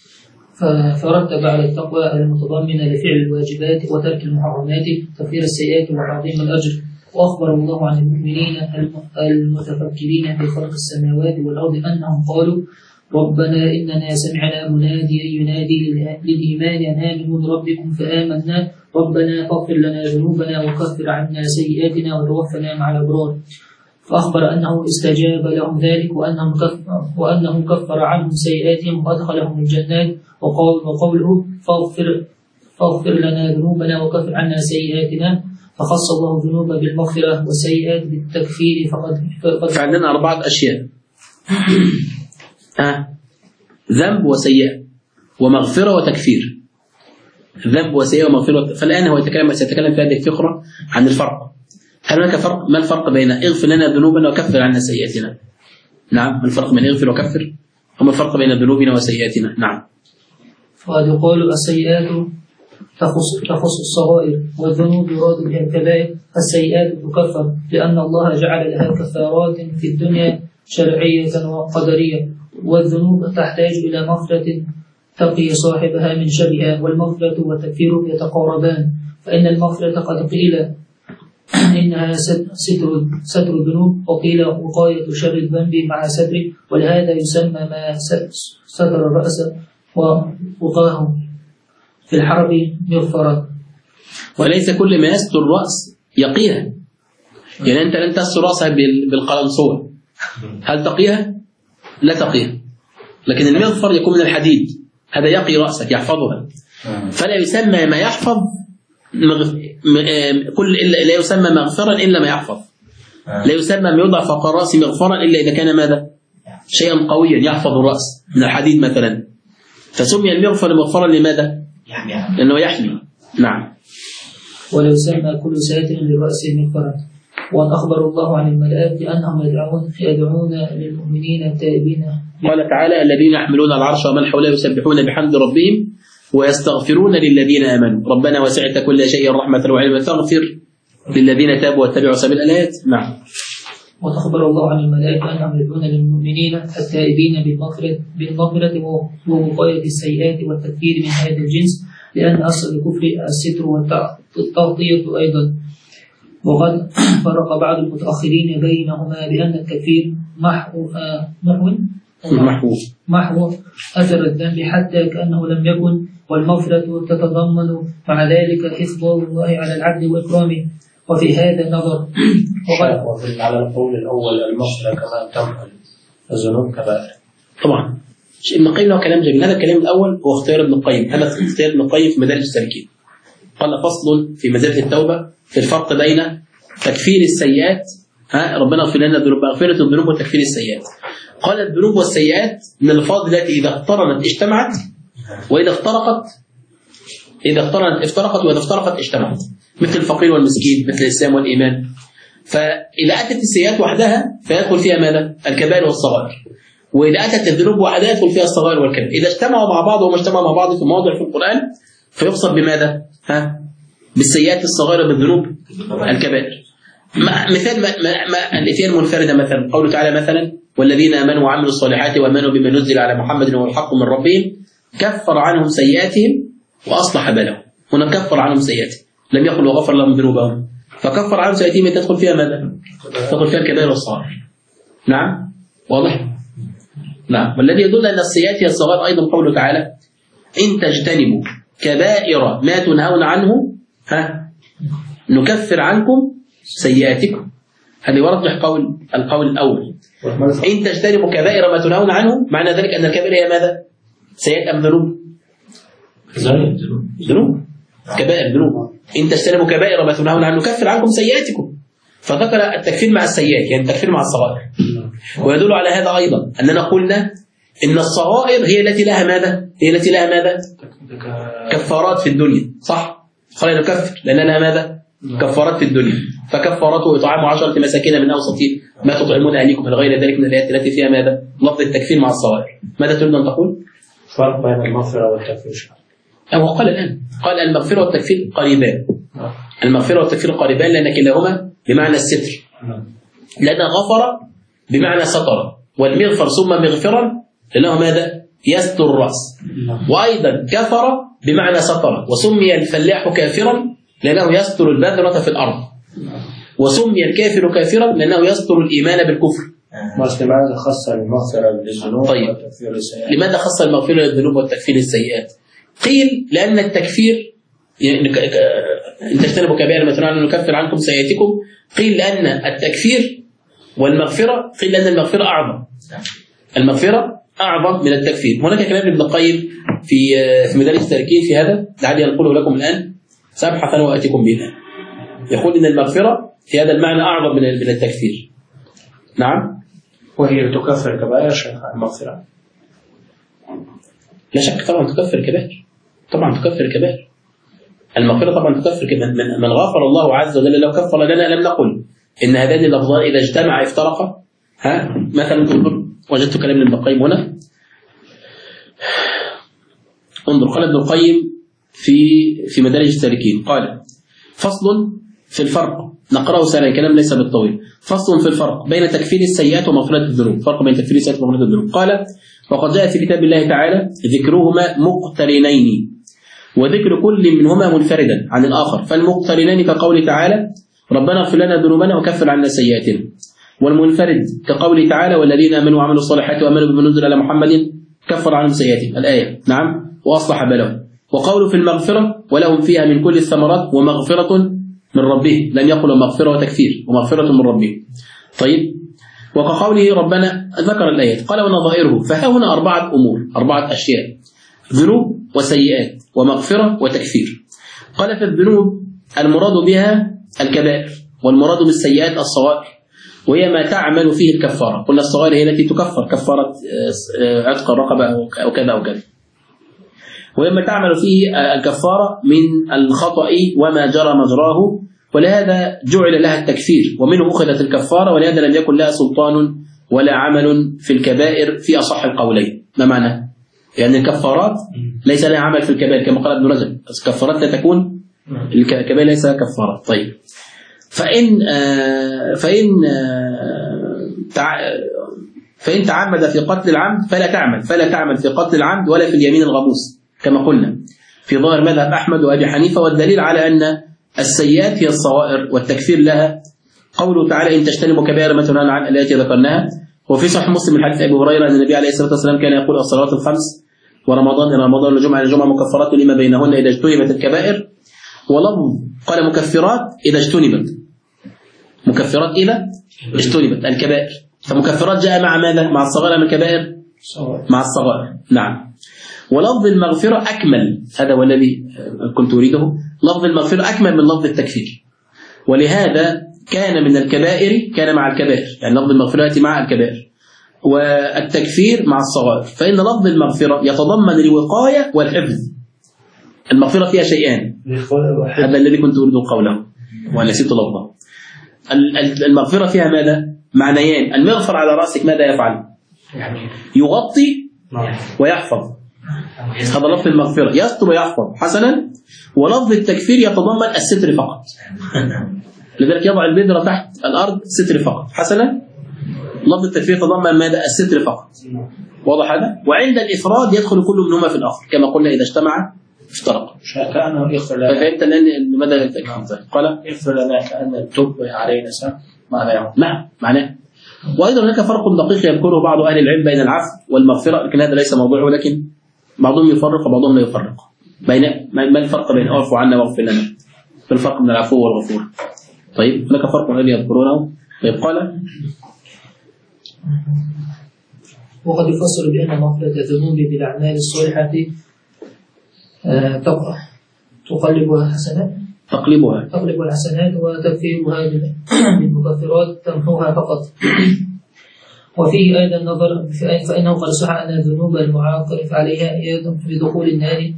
فرتب على التقوى المتضمنة لفعل الواجبات وترك المحرمات تكفير السيئات وتعظيم الأجر. وأخبر الله عن المؤمنين المتفكرين في خلق السماوات والأرض أنهم قالوا: ربنا إننا سمعنا مناديا ينادي للإيمان أن آمنوا بربكم فآمنا ربنا فاغفر لنا ذنوبنا وكفر عنا سيئاتنا وتوفنا مع الأبرار. فأخبر أنه استجاب لهم ذلك وأنه كفر عنهم سيئاتهم وأدخلهم الجنات. وقوله فاغفر لنا ذنوبنا وكفر عنا سيئاتنا، فخص الله الذنوب بالمغفرة والسيئات بالتكفير. فعندنا 4 أشياء: ذنب وسيئة ومغفرة وتكفير. ذنب وسيئة ومغفرة. فالآن هو سيتكلم في هذه الفقرة عن الفرق. هل هناك فرق؟ ما الفرق بين اغفر لنا ذنوبنا وكفر عنا سيئاتنا؟ نعم. ما الفرق بين اغفر وكفر؟ وما الفرق بين ذنوبنا وسيئاتنا؟ نعم. فقد يقال السيئات تخص الصغائر والذنوب يراد بها الكبائر. السيئات تكفر لأن الله جعل لها كفارات في الدنيا شرعية وقدرية، والذنوب تحتاج إلى مغفرة تقي صاحبها من شرها، والمغفرة والتكفير يتقاربان، فإن المغفرة قد قيل إنها ستر الذنوب، وقيل وقاية شر الذنب مع ستره، ولهذا يسمى ما ستر الرأس ووقاه في الحرب مغفرا. وليس كل ما يستر الرأس يقيها، يعني أنت لن تستر رأسها بالقلنسوة، هل تقيها؟ لا تقيها. لكن المغفر يكون من الحديد، هذا يقي رأسك يحفظها، فلا يسمى ما يحفظ لا يسمى مغفرا إلا ما يحفظ، لا يسمى ما يوضع فوق الرأس مغفرا إلا إذا كان ماذا؟ شيئا قويا يحفظ الرأس من الحديد مثلا، فسمي المغفر مغفرا لماذا؟ لأنه يحمي. نعم. ولا يسمى كل ساتر للرأس مغفرا. وأن أخبر الله عن الملائكة أنهم يدعون للمؤمنين التائبين. قال تعالى: الذين يحملون العرش ومن حوله يسبحون بحمد ربهم ويستغفرون للذين آمنوا ربنا وسعت كل شيء رحمة وعلما فاغفر للذين تابوا واتبعوا سبيل الآيات. نعم. وتخبر الله عن الملائكة أنهم يدعون للمؤمنين التائبين بالمغفرة ووقاية السيئات والتكفير من هذا الجنس، لأن أصل الكفر الستر والتغطية أيضا. وقد فرق بعض المتأخرين بينهما بأن التكفير محو أثر الذنب حتى كأنه لم يكن، والمغفرة تتضمن مع ذلك حفظ الله على العبد وإكرامه. وفي هذا النظر على القول الأول المغفرة كما تمحو الذنوب كبائر. طبعا ابن القيم له كلام جميل. هذا الكلام الأول هو اختيار ابن القيم، هذا اختيار ابن القيم في مدارج السالكين. قال: فصل في مدارج التوبة في الفرق بين تكفير السيئات، ربنا اغفر لنا الذنوب، مغفرة الذنوب وتكفير السيئات. قال: الذنوب والسيئات من الألفاظ التي إذا اقترنت اجتمعت، وإذا افترقت وإذا افترقت اجتمعت، مثل الفقير والمسكين، مثل الإسلام والإيمان. فإذا أتت السيئات وحدها فيدخل فيها ماذا؟ الكبائر والصغائر. وإذا أتت الذنوب وحدها يدخل فيها الصغائر والكبائر. إذا اجتمعوا مع بعض وما اجتمعوا مع بعض في مواضع في القرآن فيقصد بماذا؟ بالسيئات الصغائر بالذنوب الكبائر. مثال الاتيان المنفردة، مثلا قوله تعالى مثلا: والذين آمنوا وعملوا الصالحات وآمنوا بما نزل على محمد وهو الحق من ربهم كفر عنهم سيئاتهم وأصلح بالهم. هنا كفر عنهم سيئاتهم، لم يقل وغفر لهم ذنوبهم، فكفر عنهم سيئاتهم تدخل فيها ماذا؟ تدخل فيها الكبائر والصغائر. نعم، واضح؟ نعم. والذي يدل أن السيئات هي الصغائر أيضا قوله تعالى: إن تجتنبوا كبائر ما تنهون عنه نكفر عنكم سيئاتكم. هذا يرجح القول الأول. إن تجتنبوا كبائر ما تنهون عنه، معنى ذلك أن الكبائر هي ماذا؟ سيئات أم ذنوب؟ ذنوب، كبائر ذنوب. إن تجتنبوا كبائر ما تنهون عنه نكفر عنكم سيئاتكم، فذكر التكفير مع السيئات، يعني التكفير مع الصغائر. ويدل على هذا أيضا أننا قلنا إن الصغائر هي التي لها ماذا؟ كفارات في الدنيا، صح؟ خلينا نكفر لأن لها ماذا؟ كفارات في الدنيا. فكفارته إطعام 10 مساكين من أوسط ما تطعمون أهليكم، من غير ذلك من الآيات التي فيها ماذا؟ لفظ التكفير مع الصغائر. ماذا تريد أن تقول؟ فرق بين المغفرة والتكفير. هو قال الآن، قال المغفرة والتكفير قريبان. المغفرة والتكفير قريبان لأن كلاهما بمعنى الستر. لأن غفر بمعنى سطر، والمغفر سمى مغفرا لأنه ماذا؟ يستر الرأس. وأيضا كفر بمعنى سطر، وسمي الفلاح كافرا لأنه يستر البذرة في الأرض، وسمي الكافر كافرا لأنه يستر الإيمان بالكفر. لماذا خص المغفرة للذنوب والتكفير للسيئات؟ لماذا خص المغفرة للذنوب والتكفير للسيئات؟ قيل لأن التكفير إن تجتنبوا كبائر ما تنهون عنه نكفر عنكم سيئاتكم. قيل لأن التكفير والمغفرة، قيل لأن المغفرة أعظم. المغفرة أعظم من التكفير. هناك كلام ابن القيم في مدارج السالكين في هذا، لعلي أنقله لكم الآن، سأبحث أنا وأتيكم به. يقول إن المغفرة في هذا المعنى أعظم من التكفير. نعم. وهي تكفر كبائر شيخ المغفرة؟ لا شك طبعا تكفر كبائر، طبعا تكفر كبائر. المغفرة طبعا تكفر كبائر. من غفر الله عز وجل لو كفر لنا لم نقل إن هذان اللفظان إذا اجتمع افترقا. مثلا انظر، وجدت كلام ابن القيم هنا، انظر قال ابن القيم في مدارج السالكين، قال: فصل في الفرق، نقرأه سريعا، كلام ليس بالطويل. فصل في الفرق بين تكفير السيئات ومغفرة الذنوب. فرق بين تكفير السيئات ومغفرة الذنوب. قال: وقد جاء في كتاب الله تعالى ذكرهما مقترنين، وذكر كل منهما منفردا عن الآخر، فالمقترنان كقول تعالى: ربنا اغفر لنا ذنوبنا وكفر عنا سيئاتنا. والمنفرد كقوله تعالى والذين آمنوا وعملوا الصالحات وآمنوا بما نزل على محمد كفر عنهم سيئاتهم الآية. نعم. وأصلح بالهم. وقوله في المغفرة ولهم فيها من كل الثمرات ومغفرة من ربهم، لم يقل مغفرة وتكفير، ومغفرة من ربهم. طيب. وكقوله ربنا ذكر الآيات قال ونظائره، فها هنا 4 أمور، 4 أشياء: ذنوب وسيئات ومغفرة وتكفير. قال في الذنوب المراد بها الكبائر، والمراد بالسيئات الصغائر، وهي ما تعمل فيه الكفارة. قلنا الصغائر هي التي تكفر، كفارة عتق الرقبة أو كذا أو كذا، وهي ما تعمل فيه الكفارة من الخطأ وما جرى مجراه، ولهذا جعل لها التكفير، ومنه أخذت الكفارة، ولهذا لم يكن لها سلطان ولا عمل في الكبائر في أصح القولين. ما معنى؟ يعني الكفارات ليس لها عمل في الكبائر كما قال ابن رجب، الكفارات لا تكون، الكبائر ليس لها كفارة. طيب. فإن تعمد في قتل العمد فلا تعمل في قتل العمد ولا في اليمين الغموس كما قلنا في ظاهر مذهب أحمد وأبي حنيفة. والدليل على أن السيئات هي الصغائر والتكفير لها قوله تعالى إن تجتنبوا كبائر ما تنهون عنه التي ذكرناها. وفي صحيح مسلم من حديث أبي هريرة أن النبي عليه الصلاة والسلام كان يقول الصلوات الخمس ورمضان إلى رمضان والجمعة إلى الجمعة مكفرات لما بينهن إذا اجتنبت الكبائر. ولفظ قال مكفرات إذا اجتنبت، مكفرات إذا اجتنبت الكبائر. فمكفرات جاء مع ماذا؟ مع الصغائر من الكبائر؟ مع الصغائر. نعم. ولفظ المغفرة أكمل، هذا هو الذي كنت أريده، لفظ المغفرة أكمل من لفظ التكفير، ولهذا كان من الكبائر كان مع الكبائر، يعني لفظ المغفرة يأتي مع الكبائر والتكفير مع الصغائر. فإن لفظ المغفرة يتضمن الوقاية والحفظ. المغفرة فيها شيئان، هذا الذي كنت أريد قوله ونسيت لفظه. المغفرة فيها ماذا؟ معنيان. المغفر على رأسك ماذا يفعل؟ يغطي ويحفظ، هذا لفظ المغفرة، يستر ويحفظ حسنا. ولفظ التكفير يتضمن الستر فقط، لذلك يضع البذرة تحت الأرض ستر فقط حسنا. لفظ التكفير يتضمن ماذا؟ الستر فقط. واضح هذا؟ وعند الإفراد يدخل كل منهما في الآخر كما قلنا إذا اجتمع افترق. كأنه يغفر لنا. ففهمت الآن لماذا التكفير؟ قال يغفر لنا كأن التوب علينا معناه. نعم معناه. وأيضا هناك فرق دقيق يذكره بعض أهل العلم بين العفو والمغفرة، لكن هذا ليس موضوعه، لكن بعضهم يفرق وبعضهم لا يفرق بين ما الفرق بين اعفو عنا واغفر لنا، ما الفرق بين العفو والغفور. طيب هناك فرق الذي يذكرونه. طيب قال وقد يفسر بأن مغفرة الذنوب بالأعمال الصالحة تقلب الحسنات وتكفيرها بالمكفرات تمحوها فقط. وفيه أيضا نظر فإنه قد صح أن الذنوب المعاقب عليها أيضا بدخول النار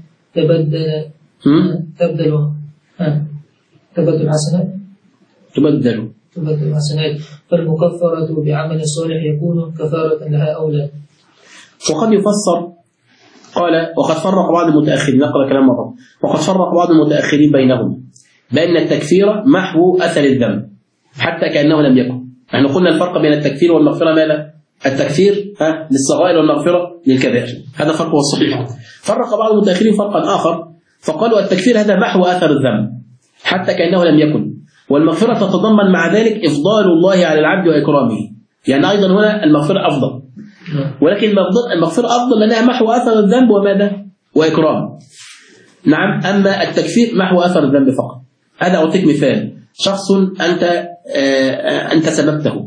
تبدل الحسنات، فالمكفرة بعمل صالح يكون كفارة لها أولى. وقد يفسر قال وقد فرق بعض المتأخرين، نقل كلام مرة، وقد فرق بعض المتأخرين بينهم بأن التكفير محو أثر الذنب حتى كأنه لم يكن. نحن قلنا الفرق بين التكفير والمغفرة ماذا؟ التكفير للصغائر والمغفرة للكبائر، هذا فرق هو الصحيح. فرق بعض المتأخرين فرقا آخر فقالوا التكفير هذا محو أثر الذنب حتى كأنه لم يكن، والمغفرة تتضمن مع ذلك إفضال الله على العبد وإكرامه، يعني أيضا هنا المغفرة أفضل، ولكن المغفرة أفضل لأنها محو أثر الذنب وماذا؟ وإكرام. نعم. أما التكفير محو أثر الذنب فقط. هذا أعطيك مثال، شخص أنت سببته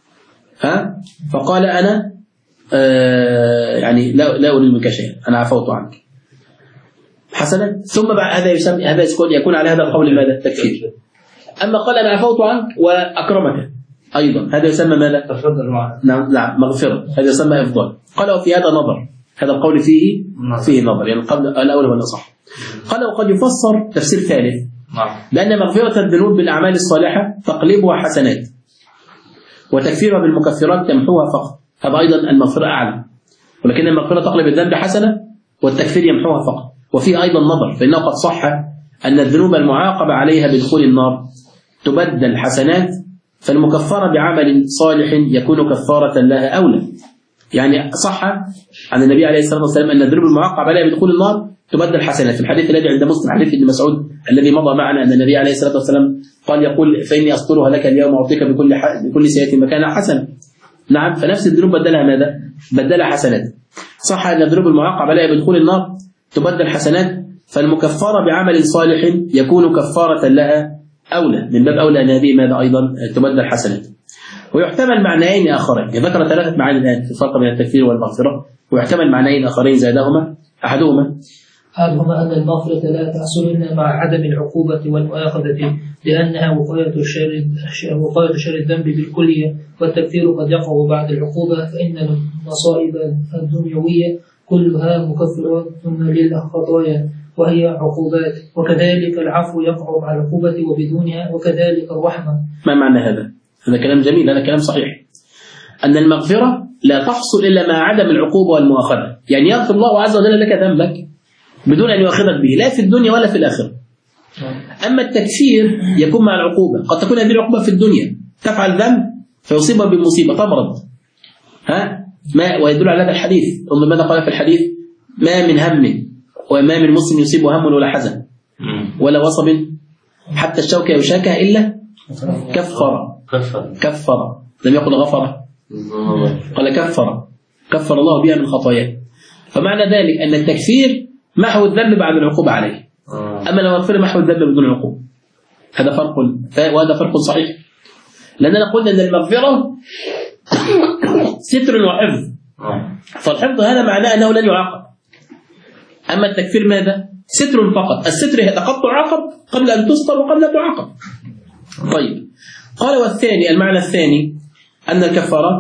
فقال أنا يعني لا أريد منك شيئا، أنا عفوت عنك حسنا، ثم بعد هذا يكون على هذا القول ماذا؟ التكفير. أما قال أنا عفوت عنك وأكرمك أيضا، هذا يسمى ماذا؟ تفضل معنا. نعم مغفرة، هذا يسمى إفضال. قال وفي هذا نظر، هذا القول فيه نظر، يعني القول الأول هو الأصح. قال وقد يفسر تفسير ثالث لأن مغفرة الذنوب بالأعمال الصالحة تقلبها حسنات وتكفيرها بالمكفرات تمحوها فقط، هذا أيضا المغفرة أعلى، ولكن المغفرة تقلب الذنب حسنة والتكفير يمحوها فقط. وفيه أيضا نظر فإنه قد صح أن الذنوب المعاقبة عليها بدخول النار تبدل حسنات، فالمكفرة بعمل صالح يكون كفارة لها أولى، يعني صح عن النبي عليه الصلاة والسلام أن الذنوب المعاقب عليها بدخول النار تبدل حسنات. في الحديث الذي عند مسلم حديث ابن مسعود الذي مضى معنا أن النبي عليه الصلاة والسلام قال يقول فإني أسطرها لك اليوم أعطيك بكل سيئة مكانها حسنة. نعم، فنفس الذنوب بدلها ماذا؟ بدلها حسنات. صح أن الذنوب المعاقب عليها بدخول النار تبدل حسنات، فالمكفرة بعمل صالح يكون كفارة لها أولى، من باب أولى أن هذه ماذا أيضا تبدل حسنات. ويحتمل معنيين آخرين، ذكر 3 معاني الآن في الفرق بين التكفير والمغفرة، ويحتمل معنيين آخرين زادهما أحدهما أن المغفرة لا تحصل إلا مع عدم العقوبة والمؤاخذة، لأنها وقاية شر الذنب بالكلية، والتكفير قد يقع بعد العقوبة، فإن المصائب الدنيوية كلها مكفرات للخطايا وهي عقوبات، وكذلك العفو يقع مع العقوبة وبدونها، وكذلك الرحمة. ما معنى هذا؟ هذا كلام جميل، هذا كلام صحيح. أن المغفرة لا تحصل إلا مع عدم العقوبة والمؤاخذة، يعني يغفر الله عز وجل لك ذنبك بدون أن يؤاخذك به لا في الدنيا ولا في الآخرة. أما التكفير يكون مع العقوبة، قد تكون هذه العقوبة في الدنيا، تفعل ذنب فيصيبها بمصيبة تمرض، ويدل على هذا الحديث. انظر ماذا قال في الحديث: ما من هم وما من مسلم يصيب هم ولا حزن ولا وصب حتى الشوكة يشاكها إلا كفر. لم يقل غفر، قال كفر الله بها من خطاياه. فمعنى ذلك أن التكفير محو الذنب بعد العقوبة عليه، أما المغفرة محو الذنب بدون عقوبة. وهذا فرق صحيح، لأننا قلنا أن المغفرة ستر وحفظ، فالحفظ هذا معناه أنه لن يعاقب. أما التكفير ماذا؟ ستر فقط. الستر قد تعاقب قبل أن تستر وقبل أن تعاقب. طيب، قال والثاني، المعنى الثاني أن الكفارات،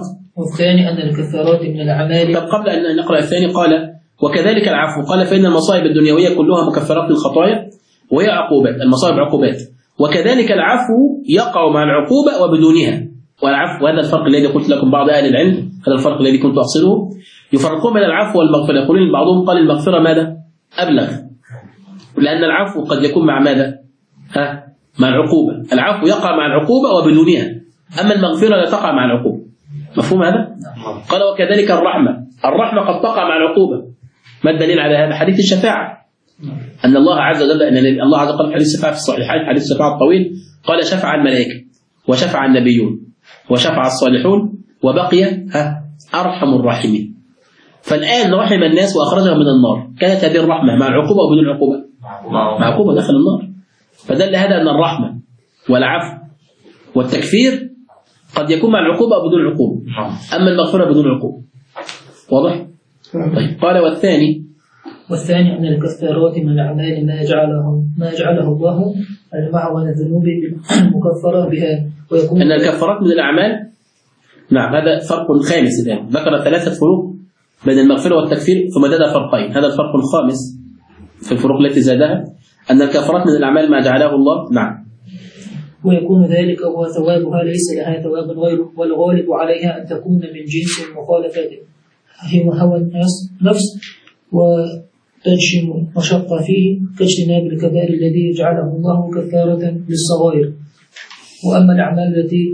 من الأعمال. طب قبل أن نقرأ الثاني قال وكذلك العفو، قال فإن المصائب الدنيوية كلها مكفرات للخطايا وهي عقوبات، المصائب عقوبات، وكذلك العفو يقع مع العقوبة وبدونها. والعفو، هذا الفرق الذي قلت لكم بعض أهل العلم، هذا الفرق الذي كنت أقصده، يفرقون بين العفو والمغفرة. يقولون بعضهم قال المغفرة ماذا؟ أبلغ، لأن العفو قد يكون مع ماذا؟ مع العقوبة. العفو يقع مع العقوبة وبدونها، أما المغفرة لا تقع مع العقوبة. مفهوم هذا؟ قال وكذلك الرحمة قد تقع مع العقوبة. ما الدليل على هذا؟ حديث الشفاعة، أن الله عز وجل قال في حديث الشفاعة في الصحيحين، حديث الشفاعة الطويل، قال شفع الملائكة وشفع النبيون وشفع الصالحون وبقي أرحم الراحمين. فالآن رحم الناس وأخرجهم من النار، كانت هذه الرحمة مع العقوبة وبدون عقوبة؟ مع عقوبة، دخل النار. فدل هذا أن الرحمة والعفو والتكفير قد يكون مع العقوبة أو بدون عقوبة، أما المغفرة بدون عقوبة. واضح؟ طيب، قال والثاني أن الكفارات من الأعمال ما جعله الله المحو عن الذنوب المكفرة بها، ويكون أن الكفارات من الأعمال. نعم، هذا فرق خامس الآن، ذكر 3 فروق بين المغفرة والتكفير ثم زاد فرقين، هذا الفرق الخامس في الفروق التي زادها، أن الكفارات من الأعمال ما جعله الله. نعم، ويكون ذلك هو ثوابها، ليس لها ثواب غيره، والغالب عليها أن تكون من جنس المخالفات، هي هوى النفس وتجشم مشقة فيه، كاجتناب الكبائر الذي جعله الله كفارة للصغائر. وأما الأعمال التي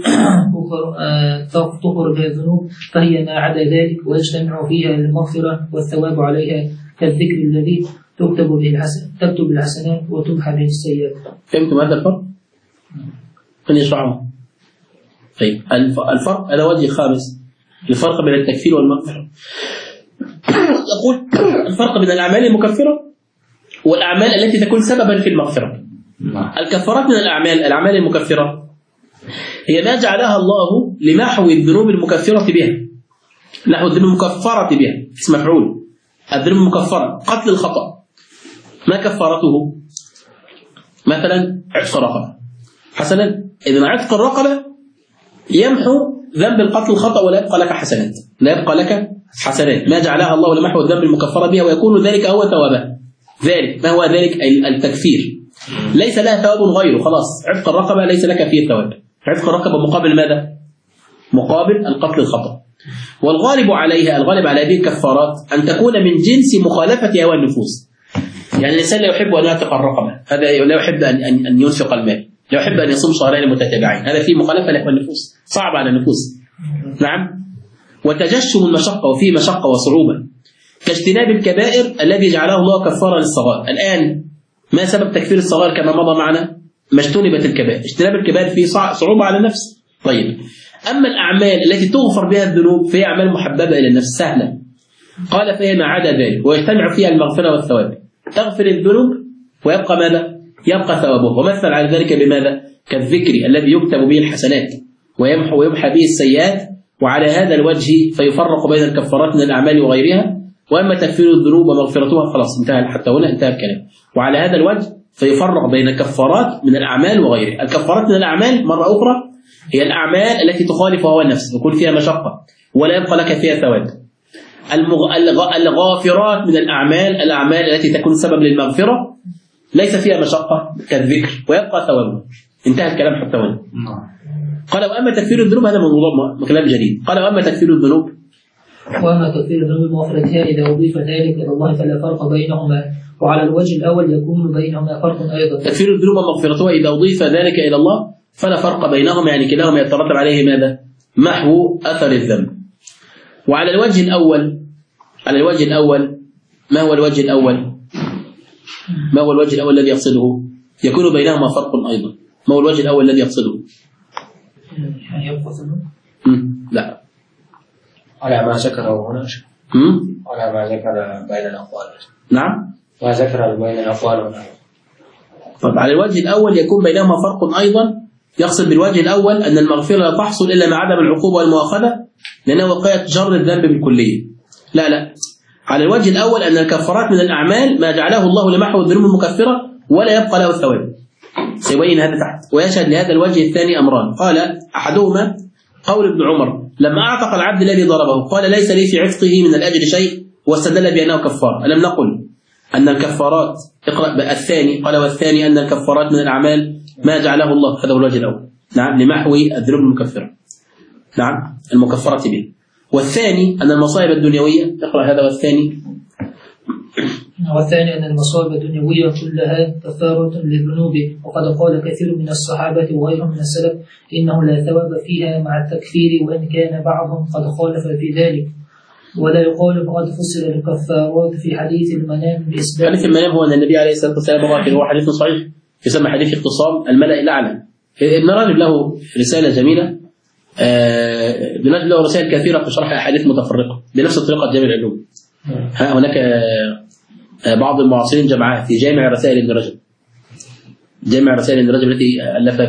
تغفر بها الذنوب فهي ما عدا ذلك، ويجتمع فيها المغفرة والثواب عليها، كالذكر الذي تكتب الحسنات وتمحى به السيئات. فهمتم هذا الفرق؟ من يشرحه؟ طيب، الفرق هذا وجه خامس، الفرق بين التكفير والمغفرة. يقول الفرق بين الأعمال المكفرة والأعمال التي تكون سببا في المغفرة. الكفارات من الأعمال المكفرة هي ما جعلها الله لمحو الذنوب المكفرة بها، نحو الذنوب المكفرة بها، اسم مفعول. الذنوب المكفرة قتل الخطأ، ما كفارته؟ مثلا عتق رقبة، حسنا. إذن عتق الرقبة يمحو ذنب القتل الخطأ ولا يبقى لك حسنات، لا يبقى لك حسنات، ما جعلها الله لمحو الذنب المكفرة بها، ويكون ذلك هو ثوابها. ذلك ما هو ذلك؟ التكفير ليس لها ثواب غيره، خلاص عتق الرقبة ليس لك فيه ثواب. عتق الرقبة مقابل ماذا؟ مقابل القتل الخطأ. والغالب عليها، الغالب على هذه الكفارات أن تكون من جنس مخالفة هوى النفوس. يعني الإنسان لا يحب أن يعتق الرقبة، هذا لا يحب أن ينفق المال، لا يحب أن يصوم شهرين متتابعين، هذا فيه مخالفة لهوى النفوس، صعب على النفوس. نعم. وتجشم المشقة وفيه مشقة وصعوبة، كاجتناب الكبائر الذي جعله الله كفارة للصغائر. الآن ما سبب تكفير الصغائر كما مضى معنا؟ ما اجتنبت الكبائر. اجتناب الكبائر فيه صعوبة على النفس. طيب، أما الأعمال التي تغفر بها الذنوب فهي أعمال محببة إلى النفس سهلة، قال فهي ما عدا ذلك ويجتمع فيها المغفرة والثواب. تغفر الذنوب ويبقى ماذا؟ يبقى ثوابه. ومثل على ذلك بماذا؟ كالذكر الذي يكتب به الحسنات ويمحى به السيئات، وعلى هذا الوجه فيفرق بين الكفارات من الأعمال وغيرها. وأما تكفير الذنوب ومغفرتها خلاص انتهى، حتى هنا انتهى الكلام. وعلى هذا الوجه فيفرق بين الكفارات من الأعمال وغيرها. الكفارات من الأعمال مرة أخرى هي الأعمال التي تخالف هوى النفس يكون فيها مشقة ولا يبقى لك فيها ثواب. الغافرات من الأعمال التي تكون سبب للمغفرة ليس فيها مشقة كالذكر ويبقى ثوابه. انتهى الكلام حتى هنا. قال وأما تكفير الذنوب، هذا موضوع كلام جديد. قال وأما تكفير الذنوب، وأما تكفير الذنوب مغفرتها إذا أضيف ذلك إلى الله فلا فرق بينهما، وعلى الوجه الأول يكون بينهما فرق أيضا. تكفير الذنوب ومغفرتها إذا أضيف ذلك إلى الله فلا فرق بينهما، يعني كلاهما يترتب عليه ماذا؟ محو أثر الذنب. وعلى الوجه الأول، على الوجه الأول ما هو الوجه الأول؟ ما هو الوجه الأول الذي يقصده؟ يكون بينهما فرق أيضا. ما هو الوجه الأول الذي يقصده؟ يعني يبقى لا، على ما ذكره هنا، على ما ذكر بين الأقوال. نعم، ما ذكر بين الأقوال هنا. طب على الوجه الأول يكون بينهما فرق أيضا، يقصد بالوجه الأول أن المغفرة لا تحصل إلا مع عدم العقوبة والمؤاخذة لأنه وقاية جر الذنب بالكلية. لا، على الوجه الأول أن الكفارات من الأعمال ما جعله الله لمحو الذنوب المكفرة ولا يبقى له ثواب. سيبين هذا تحت. ويشهد لهذا الوجه الثاني أمران. قال أحدهما قول ابن عمر لما أعتق العبد الذي ضربه قال ليس لي في عتقه من الأجر شيء، واستدل بأنه كفارة. ألم نقل أن الكفارات، اقرأ الثاني، قال والثاني أن الكفارات من الأعمال ما جعله الله، هذا هو الوجه الأول، نعم، لمحو الذنوب المكفرة، نعم، المكفرة به. والثاني أن المصائب الدنيوية، اقرأ هذا والثاني. والثاني أن المصائب الدنيوية كلها كفارة للذنوب، وقد قال كثير من الصحابة وغيرهم من السلف إنه لا ثواب فيها مع التكفير وإن كان بعضهم قد خالف في ذلك. ولا يقال فقد فسر الكفارات في حديث المنام بإثبات. حديث المنام هو أن النبي عليه الصلاة والسلام هو حديث صحيح يسمى حديث اختصام الملأ الأعلى. ابن رجب له رسالة جميلة، ابن رجب له رسائل كثيرة في شرح أحاديث متفرقة بنفس طريقة جامع العلوم. هناك بعض المعاصرين جمعها في جامع رسائل ابن رجب، جامع رسائل ابن رجب التي ألفها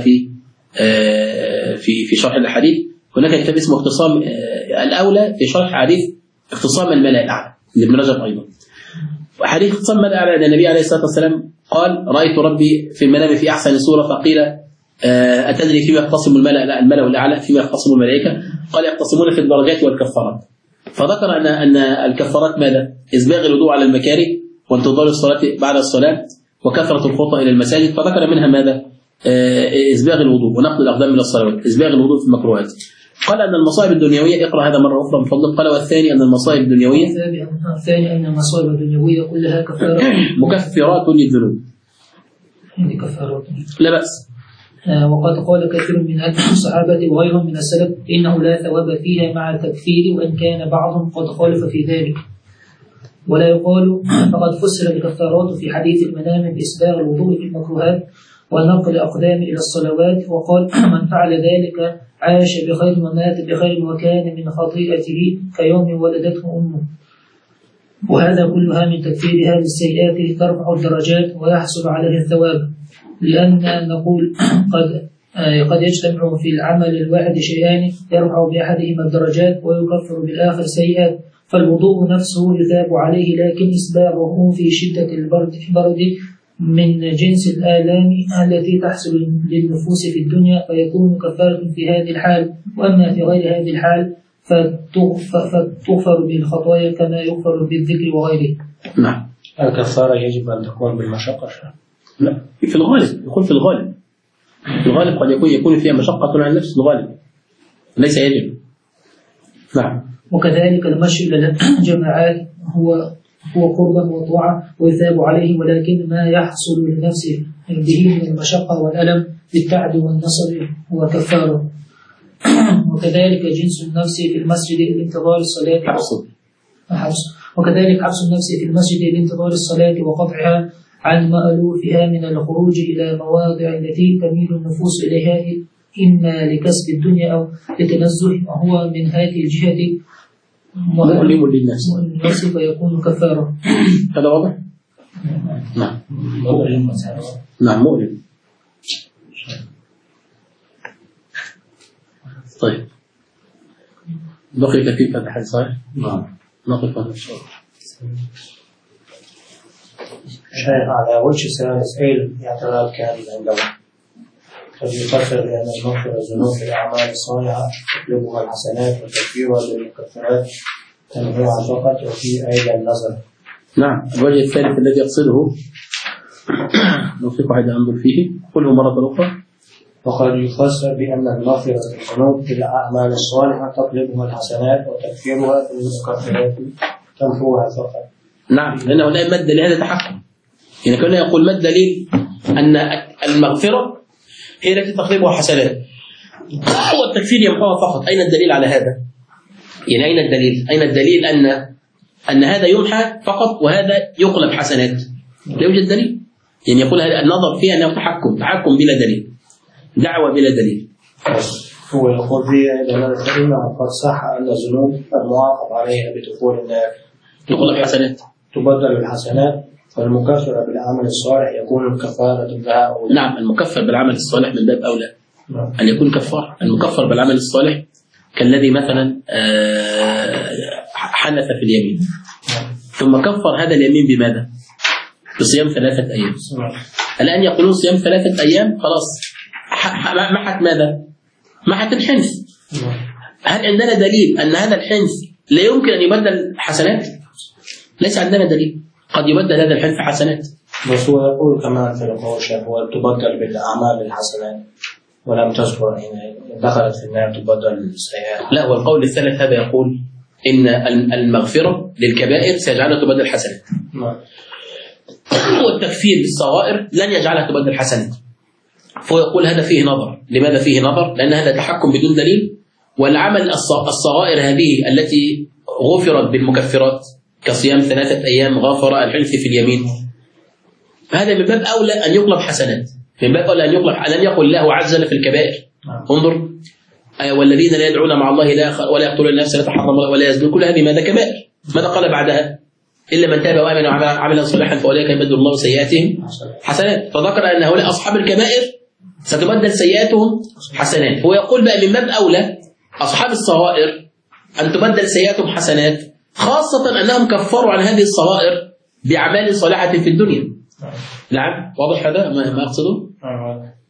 في شرح الحديث. هناك كتاب اسمه اختصام الأولى في شرح حديث اختصام الملأ الأعلى لابن رجب أيضا. وحديث اختصام الملأ الأعلى أن النبي عليه الصلاة والسلام قال رأيت ربي في المنام في أحسن صورة، فقيل أتدري فيما يختصم الملأ الأعلى، فيما يختصم الملائكة؟ قال يختصمون في الدرجات والكفارات. فذكر أن الكفارات ماذا؟ إسباغ الوضوء على المكاره، وانتظار الصلاة بعد الصلاة، وكثرة الخطى إلى المساجد. فذكر منها ماذا؟ إسباغ الوضوء ونقض الأقدام من الصلوات، إسباغ الوضوء في المكروهات. قال أن المصائب الدنيوية، اقرأ هذا مرة أخرى من فضلك. قال والثاني أن المصائب الدنيوية، الثاني أن المصائب الدنيوية كلها كفارة مكفرات للذنوب. هذه كفارات لا بأس. وقد قال كثير من الصحابة وغيرهم من السلف إنه لا ثواب فيها مع التكفير وإن كان بعضهم قد خالف في ذلك. ولا يقال فقد فسر الكفارات في حديث المنام بإسباغ الوضوء في المكروهات ونقل الأقدام إلى الصلوات، وقال من فعل ذلك عاش بخير ومات بخير وكان من خطيئته كيوم ولدته أمه. وهذا كلها من تكفير هذه السيئات ترفع الدرجات ويحصل عليه الثواب، لأن نقول قد يجتمع في العمل الواحد شيئان يرفع بأحدهما الدرجات ويكفر بالآخر سيئات. فالوضوء نفسه يثاب عليه، لكن إسباغه في شدة البرد من جنس الآلام التي تحصل للنفوس في الدنيا فيكون كفارة في هذه الحال. وأما في غير هذه الحال فتغفر بالخطايا كما يغفر بالذكر وغيره. نعم. الكفارة يجب أن تكون بالمشقة؟ لا، في الغالب يكون في الغالب. في الغالب قد يكون فيها مشقة على النفس، الغالب ليس يجب. نعم. وكذلك المشي إلى الجماعات هو قربا وطاعة ويثاب عليه، ولكن ما يحصل لنفسه به من المشقة والألم بالتعب والنصب هو كفاره. وكذلك جنس النفس في المسجد لانتظار الصلاة وكذلك حبس النفس في المسجد لانتظار الصلاة وقطعها عن مألوفها من الخروج إلى مواضع التي تميل النفوس إليها إما لكسب الدنيا أو لتنزه، وهو من هذه الجهة مؤلم للناس فيكون كفارة. هذا واضح؟ نعم نعم مؤلم. طيب بقي كثير فتح صحيح؟ نعم نقف هذا الشيء. شيخ على وجه ثالث أي الاعتراض كان عندنا قد يفسر بأن المغفرة الذنوب في الأعمال الصالحة تطلبها الحسنات وتكفيرها بالمكفرات تنفعها فقط، وفي أيضا نظر. نعم الوجه الثالث الذي يقصده نوفيق واحد أنظر فيه قله مرة أخرى. وقد يفسر بأن المغفرة الذنوب في الأعمال الصالحة تطلبها الحسنات وتكفيرها بالمكفرات تنفعها فقط. نعم لأنه لا مادة لهذا تحكم، يعني كنا يقول مادة دليل أن المغفرة هي التي تطلبها حسنات والتكفير يمحوها فقط. أين الدليل على هذا؟ يعني أين الدليل؟ أين الدليل أن هذا يمحى فقط وهذا يقلب حسنات؟ لا يوجد دليل. يعني يقول النظر فيه أنه تحكم بلا دليل، دعوة بلا دليل. هو يقول فيه فإنه قد صح أن الذنوب المعاقب عليها بدخول النار تقلب حسنات تبدل الحسنات، فالمكفر بالعمل الصالح يكون كفارة لها. نعم المكفر بالعمل الصالح من باب أولى أن يكون كفار. المكفر بالعمل الصالح كالذي مثلا حنث في اليمين ثم كفر هذا اليمين بماذا؟ بصيام 3 أيام. الآن يقولون صيام 3 أيام خلاص محت ماذا؟ محت الحنث. هل عندنا دليل أن هذا الحنث لا يمكن أن يبدل حسنات؟ ليس عندنا دليل. قد يبدل هذا الحنث حسنات. بس هو يقول كمان في القول شيخ هو تبدل بالأعمال الحسنات ولم تذكر إن دخلت في النار تبدل السيئات. لا، والقول الثالث هذا يقول إن المغفرة للكبائر سيجعلها تبدل حسنات. والتكفير بالصغائر لن يجعلها تبدل حسنات. فهو يقول هذا فيه نظر. لماذا فيه نظر؟ لأن هذا تحكم بدون دليل، والعمل الصغائر هذه التي غفرت بالمكفرات كصيام 3 أيام غفر الحنث في اليمين، هذا من باب أولى أن يقلب حسنات، من باب أولى أن يقلب. ألم يقل الله عز وجل في الكبائر انظر والذين لا يدعون مع الله ولا يقتلون النفس التي حرم الله ولا يزنون، كل هذه ماذا؟ كبائر. ماذا قال بعدها؟ إلا من تاب وآمن وعمل صالحا فأولئك يبدل الله سيئاتهم حسنات. فذكر أن هؤلاء أصحاب الكبائر ستبدل سيئاتهم حسنات. هو يقول بقى من باب أولى أصحاب الصغائر أن تبدل سيئاتهم حسنات، خاصة أنهم كفروا عن هذه الصغائر بأعمال صالحة في الدنيا. نعم واضح هذا ما أقصده؟